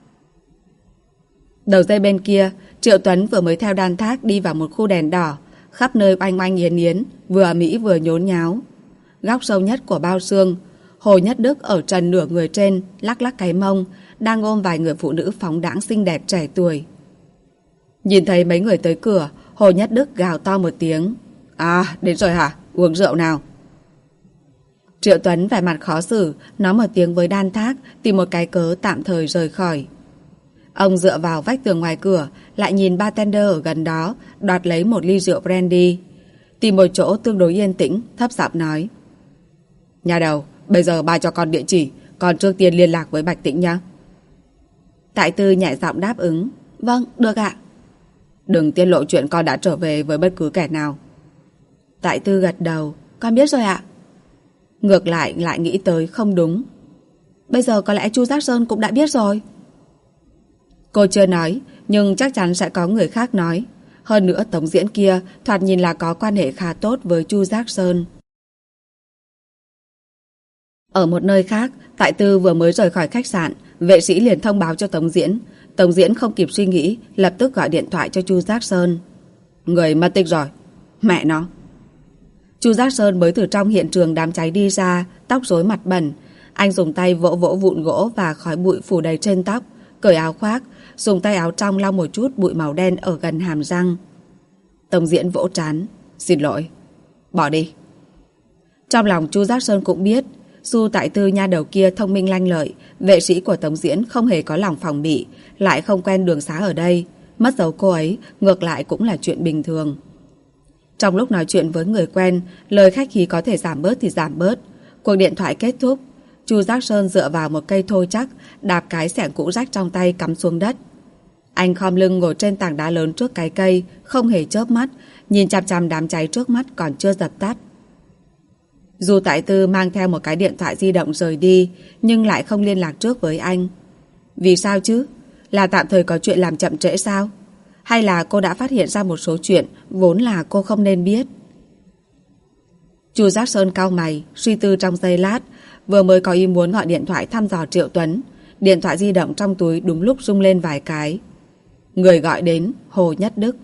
Đầu dây bên kia, Triệu Tuấn vừa mới theo Đan Thác đi vào một khu đèn đỏ, khắp nơi oanh oanh yến yến, vừa mỹ vừa nhốn nháo. Góc sâu nhất của bao xương, Hồ Nhất Đức ở trần nửa người trên, lắc lắc cái mông, đang ôm vài người phụ nữ phóng đãng xinh đẹp trẻ tuổi. Nhìn thấy mấy người tới cửa, Hồ Nhất Đức gào to một tiếng. À, đến rồi hả? Uống rượu nào. Triệu Tuấn vẻ mặt khó xử, nói một tiếng với Đan Thác, tìm một cái cớ tạm thời rời khỏi. Ông dựa vào vách tường ngoài cửa, lại nhìn bartender ở gần đó, đoạt lấy một ly rượu brandy. Tìm một chỗ tương đối yên tĩnh, thấp giọng nói. Nhà đầu, bây giờ ba cho con địa chỉ, con trước tiên liên lạc với Bạch Tĩnh nhé. Tại Tư nhẹ giọng đáp ứng. Vâng, được ạ. Đừng tiết lộ chuyện con đã trở về với bất cứ kẻ nào. Tại Tư gật đầu. Con biết rồi ạ. Ngược lại nghĩ tới không đúng. Bây giờ có lẽ chú Giác Sơn cũng đã biết rồi. Cô chưa nói, nhưng chắc chắn sẽ có người khác nói. Hơn nữa Tống Diễn kia thoạt nhìn là có quan hệ khá tốt với Chu Giác Sơn. Ở một nơi khác, Tại Tư vừa mới rời khỏi khách sạn, vệ sĩ liền thông báo cho Tống Diễn. Tống Diễn không kịp suy nghĩ, lập tức gọi điện thoại cho Chu Giác Sơn. Người mất tích rồi. Mẹ nó. Chu Giác Sơn mới từ trong hiện trường đám cháy đi ra, tóc rối mặt bẩn. Anh dùng tay vỗ vỗ vụn gỗ và khói bụi phủ đầy trên tóc, cởi áo khoác, dùng tay áo trong lau một chút bụi màu đen ở gần hàm răng. Tống Diễn vỗ trán. Xin lỗi. Bỏ đi. Trong lòng Chu Giác Sơn cũng biết, dù Tại Tư nha đầu kia thông minh lanh lợi, vệ sĩ của Tống Diễn không hề có lòng phòng bị, lại không quen đường xá ở đây, mất dấu cô ấy ngược lại cũng là chuyện bình thường. Trong lúc nói chuyện với người quen, lời khách khí có thể giảm bớt thì giảm bớt. Cuộc điện thoại kết thúc, Chu Giác Sơn dựa vào một cây thô chắc, đạp cái xẻng cũ rách trong tay cắm xuống đất. Anh khom lưng ngồi trên tảng đá lớn trước cái cây, không hề chớp mắt, nhìn chằm chằm đám cháy trước mắt còn chưa dập tắt. Dù Tại Tư mang theo một cái điện thoại di động rời đi, nhưng lại không liên lạc trước với anh. Vì sao chứ? Là tạm thời có chuyện làm chậm trễ sao? Hay là cô đã phát hiện ra một số chuyện vốn là cô không nên biết? Chu Giác Sơn cau mày, suy tư trong giây lát, vừa mới có ý muốn gọi điện thoại thăm dò Triệu Tuấn. Điện thoại di động trong túi đúng lúc rung lên vài cái. Người gọi đến Hồ Nhất Đức.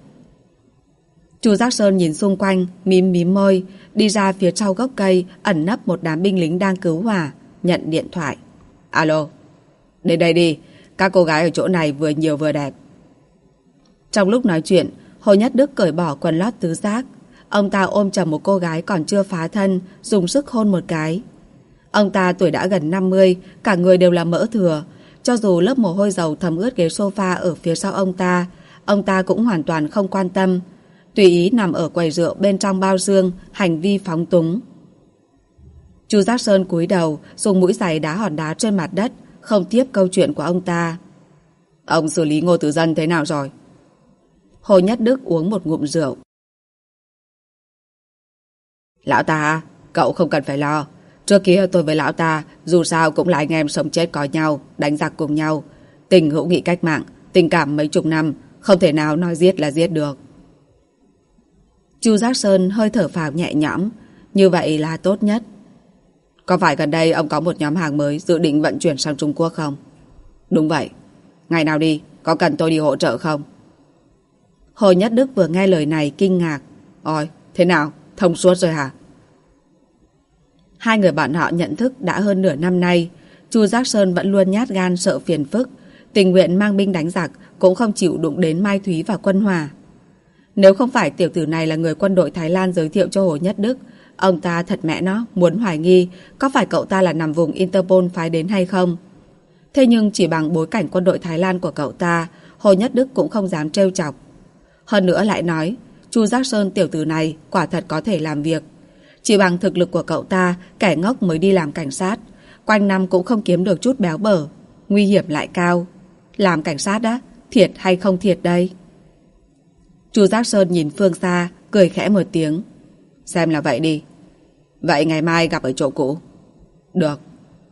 Chu Giác Sơn nhìn xung quanh, mím môi, đi ra phía sau gốc cây, ẩn nấp một đám binh lính đang cứu hỏa, nhận điện thoại. Alo, đến đây đi, các cô gái ở chỗ này vừa nhiều vừa đẹp. Trong lúc nói chuyện, Hồ Nhất Đức cởi bỏ quần lót tứ giác. Ông ta ôm chầm một cô gái còn chưa phá thân, dùng sức hôn một cái. Ông ta tuổi đã gần 50, cả người đều là mỡ thừa. Cho dù lớp mồ hôi dầu thấm ướt ghế sofa ở phía sau ông ta cũng hoàn toàn không quan tâm. Tùy ý nằm ở quầy rượu bên trong bao xương, hành vi phóng túng. Chu Giác Sơn cúi đầu, dùng mũi giày đá hòn đá trên mặt đất, không tiếp câu chuyện của ông ta. Ông xử lý Ngô Tử Dân thế nào rồi? Hồ Nhất Đức uống một ngụm rượu. Lão ta, cậu không cần phải lo. Trước kia tôi với lão ta dù sao cũng là anh em sống chết có nhau, đánh giặc cùng nhau. Tình hữu nghị cách mạng, tình cảm mấy chục năm, không thể nào nói giết là giết được. Chu Giác Sơn hơi thở phào nhẹ nhõm. Như vậy là tốt nhất. Có phải gần đây ông có một nhóm hàng mới dự định vận chuyển sang Trung Quốc không? Đúng vậy. Ngày nào đi, Có cần tôi đi hỗ trợ không? Hồ Nhất Đức vừa nghe lời này kinh ngạc. Ôi, thế nào? Thông suốt rồi hả? Hai người bọn họ nhận thức đã hơn nửa năm nay. Chu Giác Sơn vẫn luôn nhát gan sợ phiền phức, tình nguyện mang binh đánh giặc, cũng không chịu đụng đến Mai Thúy và Quân Hòa. Nếu không phải tiểu tử này là người quân đội Thái Lan giới thiệu cho Hồ Nhất Đức, ông ta thật mẹ nó muốn hoài nghi có phải cậu ta là nằm vùng Interpol phái đến hay không. Thế nhưng chỉ bằng bối cảnh quân đội Thái Lan của cậu ta, Hồ Nhất Đức cũng không dám trêu chọc. Hơn nữa lại nói, Chu Giác Sơn tiểu tử này quả thật có thể làm việc. Chỉ bằng thực lực của cậu ta, kẻ ngốc mới đi làm cảnh sát, quanh năm cũng không kiếm được chút béo bở, nguy hiểm lại cao. Làm cảnh sát á, thiệt hay không thiệt đây? Chu Giác Sơn nhìn phương xa, cười khẽ một tiếng. Xem là vậy đi. Vậy ngày mai gặp ở chỗ cũ. Được.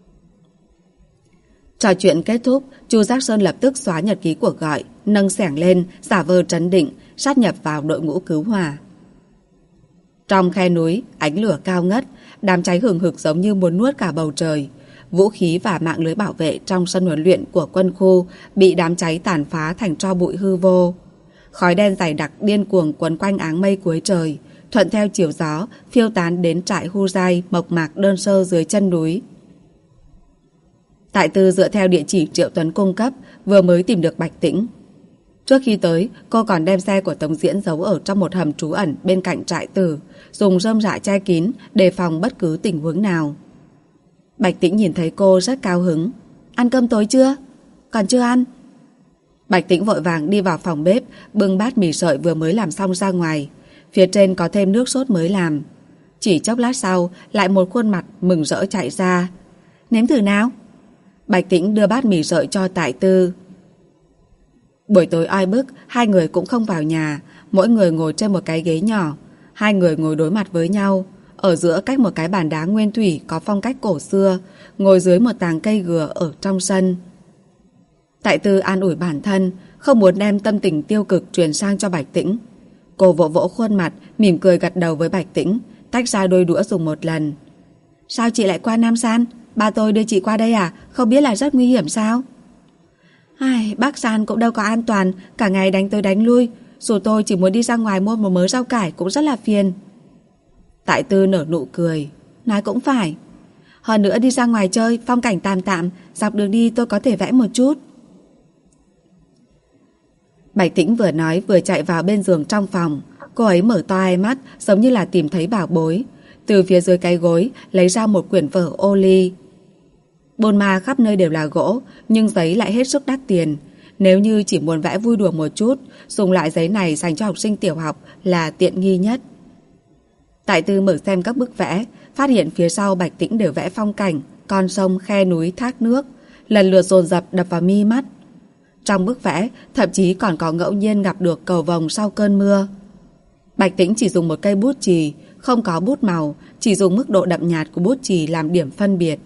Trò chuyện kết thúc, Chu Giác Sơn lập tức xóa nhật ký cuộc gọi, nâng xẻng lên, giả vờ trấn định, sát nhập vào đội ngũ cứu hỏa. Trong khe núi, ánh lửa cao ngất, đám cháy hừng hực giống như muốn nuốt cả bầu trời. Vũ khí và mạng lưới bảo vệ trong sân huấn luyện của quân khu bị đám cháy tàn phá thành tro bụi hư vô. Khói đen dày đặc điên cuồng quấn quanh áng mây cuối trời, thuận theo chiều gió phiêu tán đến trại Hu Giai mộc mạc đơn sơ dưới chân núi. Tại Tư dựa theo địa chỉ Triệu Tuấn cung cấp vừa mới tìm được Bạch Tĩnh. Trước khi tới, cô còn đem xe của Tống Diễn giấu ở trong một hầm trú ẩn bên cạnh trại Tử, dùng rơm rạ che kín đề phòng bất cứ tình huống nào. Bạch Tĩnh nhìn thấy cô rất cao hứng. Ăn cơm tối chưa? Còn chưa ăn. Bạch Tĩnh vội vàng đi vào phòng bếp, bưng bát mì sợi vừa mới làm xong ra ngoài. Phía trên có thêm nước sốt mới làm. Chỉ chốc lát sau, lại một khuôn mặt mừng rỡ chạy ra. Nếm thử nào. Bạch Tĩnh đưa bát mì sợi cho Tại Tư. Buổi tối oi bức, hai người cũng không vào nhà, mỗi người ngồi trên một cái ghế nhỏ. Hai người ngồi đối mặt với nhau, ở giữa cách một cái bàn đá nguyên thủy có phong cách cổ xưa, ngồi dưới một tàng cây gừa ở trong sân. Tại Tư an ủi bản thân, không muốn đem tâm tình tiêu cực truyền sang cho Bạch Tĩnh. Cô vỗ vỗ khuôn mặt, mỉm cười gật đầu với Bạch Tĩnh, tách ra đôi đũa dùng một lần. Sao chị lại qua Nam San? Ba tôi đưa chị qua đây à? Không biết là rất nguy hiểm sao? Ai, Bắc San cũng đâu có an toàn, cả ngày đánh tới đánh lui. Dù tôi chỉ muốn đi ra ngoài mua một mớ rau cải cũng rất là phiền. Tại Tư nở nụ cười. Nói cũng phải. Hơn nữa đi ra ngoài chơi, phong cảnh tạm tạm, dọc đường đi tôi có thể vẽ một chút. Bạch Tĩnh vừa nói vừa chạy vào bên giường trong phòng. Cô ấy mở to hai mắt, giống như là tìm thấy bảo bối. Từ phía dưới cái gối lấy ra một quyển vở ô ly. Bôn ma khắp nơi đều là gỗ, nhưng giấy lại hết sức đắt tiền. Nếu như chỉ muốn vẽ vui đùa một chút, dùng loại giấy này dành cho học sinh tiểu học là tiện nghi nhất. Tại Tư mở xem các bức vẽ, phát hiện phía sau Bạch Tĩnh đều vẽ phong cảnh, con sông, khe núi, thác nước, lần lượt dồn dập đập vào mi mắt. Trong bức vẽ, thậm chí còn có ngẫu nhiên gặp được cầu vồng sau cơn mưa. Bạch Tĩnh chỉ dùng một cây bút chì, không có bút màu, chỉ dùng mức độ đậm nhạt của bút chì làm điểm phân biệt.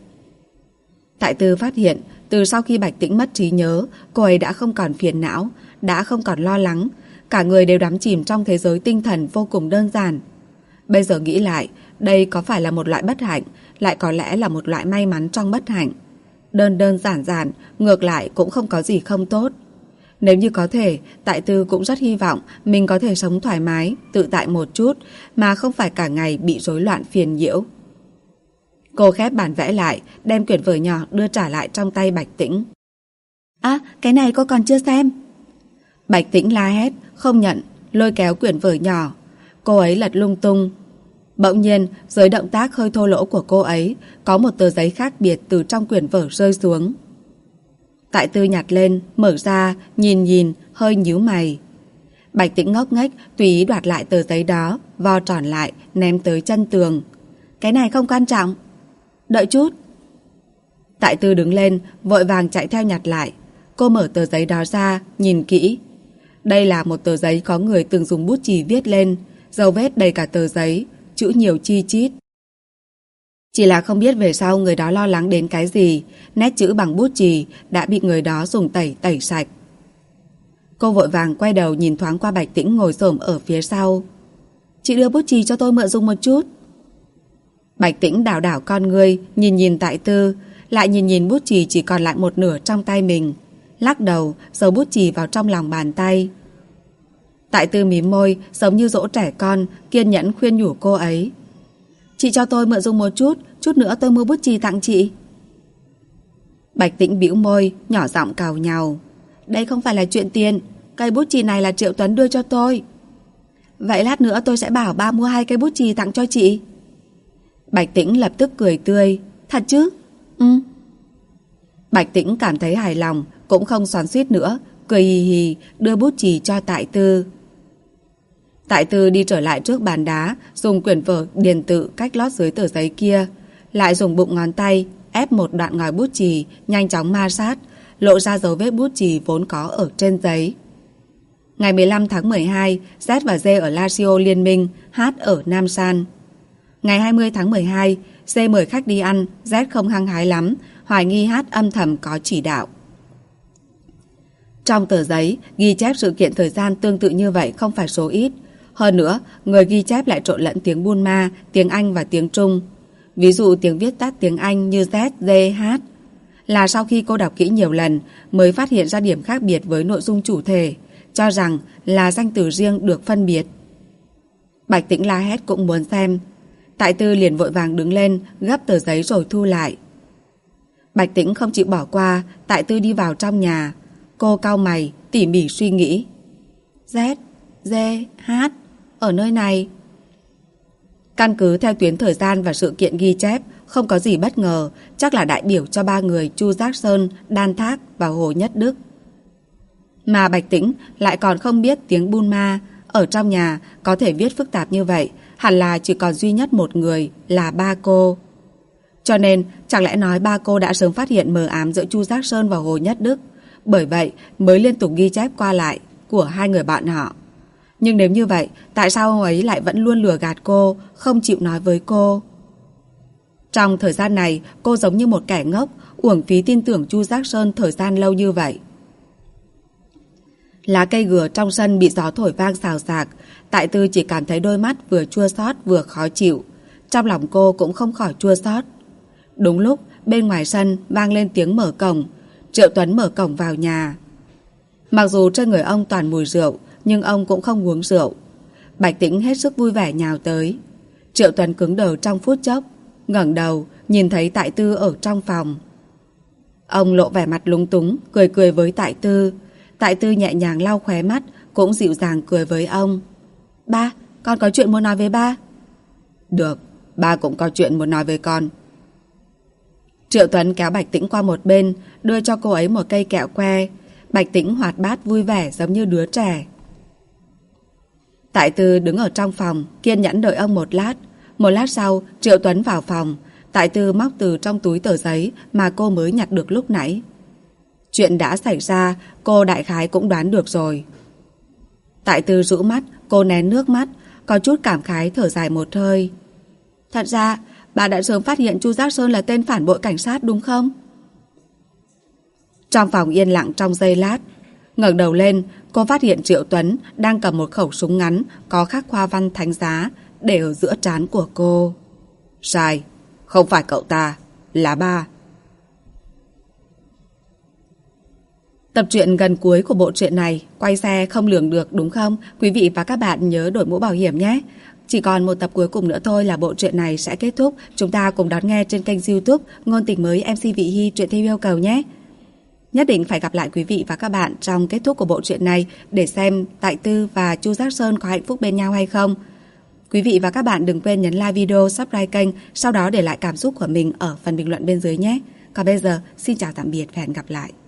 Tại Tư phát hiện, từ sau khi Bạch Tĩnh mất trí nhớ, cô ấy đã không còn phiền não, đã không còn lo lắng, cả người đều đắm chìm trong thế giới tinh thần vô cùng đơn giản. Bây giờ nghĩ lại, đây có phải là một loại bất hạnh, lại có lẽ là một loại may mắn trong bất hạnh. Đơn đơn giản giản, ngược lại cũng không có gì không tốt. Nếu như có thể, Tại Tư cũng rất hy vọng mình có thể sống thoải mái, tự tại một chút, mà không phải cả ngày bị rối loạn phiền nhiễu. Cô khép bản vẽ lại, đem quyển vở nhỏ đưa trả lại trong tay Bạch Tĩnh. À, cái này cô còn chưa xem. Bạch Tĩnh la hét, không nhận, lôi kéo quyển vở nhỏ. Cô ấy lật lung tung. Bỗng nhiên, dưới động tác hơi thô lỗ của cô ấy, có một tờ giấy khác biệt từ trong quyển vở rơi xuống. Tại Tư nhặt lên, mở ra, nhìn, hơi nhíu mày. Bạch Tĩnh ngốc nghếch, tùy ý đoạt lại tờ giấy đó, vo tròn lại, ném tới chân tường. Cái này không quan trọng. Đợi chút. Tại Tư đứng lên, vội vàng chạy theo nhặt lại. Cô mở tờ giấy đó ra, nhìn kỹ. Đây là một tờ giấy có người từng dùng bút chì viết lên, dấu vết đầy cả tờ giấy, chữ nhiều chi chít. Chỉ là không biết về sau người đó lo lắng đến cái gì, nét chữ bằng bút chì đã bị người đó dùng tẩy sạch. Cô vội vàng quay đầu nhìn thoáng qua Bạch Tĩnh ngồi xổm ở phía sau. Chị đưa bút chì cho tôi mượn dùng một chút. Bạch Tĩnh đảo đảo con ngươi, nhìn Tại Tư, lại nhìn bút chì chỉ còn lại một nửa trong tay mình. lắc đầu, giấu bút chì vào trong lòng bàn tay. Tại Tư mím môi, giống như dỗ trẻ con, kiên nhẫn khuyên nhủ cô ấy. Chị cho tôi mượn dùng một chút nữa tôi mua bút chì tặng chị. Bạch Tĩnh bĩu môi, nhỏ giọng càu nhàu. Đây không phải là chuyện tiền, cây bút chì này là Triệu Tuấn đưa cho tôi. Vậy lát nữa tôi sẽ bảo ba mua 2 cây bút chì tặng cho chị. Bạch Tĩnh lập tức cười tươi. Thật chứ? Bạch Tĩnh cảm thấy hài lòng, cũng không xoắn xuýt nữa, cười hì hì đưa bút chì cho Tại Tư. Tại Tư đi trở lại trước bàn đá, dùng quyển vở điền tự cách lót dưới tờ giấy kia, lại dùng bụng ngón tay ép một đoạn ngòi bút chì, nhanh chóng ma sát, lộ ra dấu vết bút chì vốn có ở trên giấy. Ngày 15 tháng 12, Z và D ở Lazio liên minh, hát ở Nam San. Ngày 20 tháng 12, D mời khách đi ăn, Z không hăng hái lắm, hoài nghi hát âm thầm có chỉ đạo. Trong tờ giấy, ghi chép sự kiện thời gian tương tự như vậy không phải số ít. Hơn nữa, người ghi chép lại trộn lẫn tiếng Bunma, tiếng Anh và tiếng Trung. Ví dụ tiếng viết tắt tiếng Anh như Z, D, H. Là sau khi cô đọc kỹ nhiều lần mới phát hiện ra điểm khác biệt với nội dung chủ thể, cho rằng là danh từ riêng được phân biệt. Bạch Tĩnh la hét cũng muốn xem. Tại Tư liền vội vàng đứng lên, gấp tờ giấy rồi thu lại. Bạch Tĩnh không chịu bỏ qua, Tại Tư đi vào trong nhà. Cô cau mày, tỉ mỉ suy nghĩ. Z, D, H, ở nơi này. Căn cứ theo tuyến thời gian và sự kiện ghi chép, không có gì bất ngờ, chắc là đại biểu cho 3 người Chu Giác Sơn, Đan Thác và Hồ Nhất Đức. Mà Bạch Tĩnh lại còn không biết tiếng Bunma, ở trong nhà có thể viết phức tạp như vậy, hẳn là chỉ còn duy nhất một người là ba cô. Cho nên, chẳng lẽ nói ba cô đã sớm phát hiện mờ ám giữa Chu Giác Sơn và Hồ Nhất Đức, bởi vậy mới liên tục ghi chép qua lại của 2 người bạn họ. Nhưng nếu như vậy, tại sao ông ấy lại vẫn luôn lừa gạt cô, không chịu nói với cô? Trong thời gian này, cô giống như một kẻ ngốc, uổng phí tin tưởng Chu Giác Sơn thời gian lâu như vậy. Lá cây gừa trong sân bị gió thổi vang xào xạc, Tại Tư chỉ cảm thấy đôi mắt vừa chua xót vừa khó chịu. Trong lòng cô cũng không khỏi chua xót. Đúng lúc, bên ngoài sân vang lên tiếng mở cổng. Triệu Tuấn mở cổng vào nhà. Mặc dù trên người ông toàn mùi rượu, nhưng ông cũng không uống rượu. Bạch Tĩnh hết sức vui vẻ nhào tới. Triệu Tuấn cứng đờ trong phút chốc, ngẩng đầu nhìn thấy Tại Tư ở trong phòng. Ông lộ vẻ mặt lúng túng, cười cười với Tại Tư. Tại Tư nhẹ nhàng lau khóe mắt, cũng dịu dàng cười với ông. Ba, con có chuyện muốn nói với ba. Được, ba cũng có chuyện muốn nói với con. Triệu Tuấn kéo Bạch Tĩnh qua một bên, đưa cho cô ấy một cây kẹo que. Bạch Tĩnh hoạt bát vui vẻ giống như đứa trẻ. Tại Tư đứng ở trong phòng, kiên nhẫn đợi ông một lát. Một lát sau, Triệu Tuấn vào phòng. Tại Tư móc từ trong túi tờ giấy mà cô mới nhặt được lúc nãy. Chuyện đã xảy ra, cô đại khái cũng đoán được rồi. Tại Tư rũ mắt, cô nén nước mắt, có chút cảm khái thở dài một hơi. Thật ra, bà đã sớm phát hiện Chu Giác Sơn là tên phản bội cảnh sát đúng không? Trong phòng yên lặng trong giây lát. Ngẩng đầu lên, cô phát hiện Triệu Tuấn đang cầm một khẩu súng ngắn có khắc hoa văn thánh giá để ở giữa trán của cô. Sai, không phải cậu ta, là ba. Tập truyện gần cuối của bộ truyện này quay xe không lường được đúng không? Quý vị và các bạn nhớ đổi mũ bảo hiểm nhé. Chỉ còn một tập cuối cùng nữa thôi là bộ truyện này sẽ kết thúc. Chúng ta cùng đón nghe trên kênh YouTube Ngôn Tình Mới MC Vị Hy truyện theo yêu cầu nhé. Nhất định phải gặp lại quý vị và các bạn trong kết thúc của bộ truyện này để xem Tại Tư và Chu Giác Sơn có hạnh phúc bên nhau hay không. Quý vị và các bạn đừng quên nhấn like video, subscribe kênh, sau đó để lại cảm xúc của mình ở phần bình luận bên dưới nhé. Còn bây giờ, xin chào tạm biệt và hẹn gặp lại.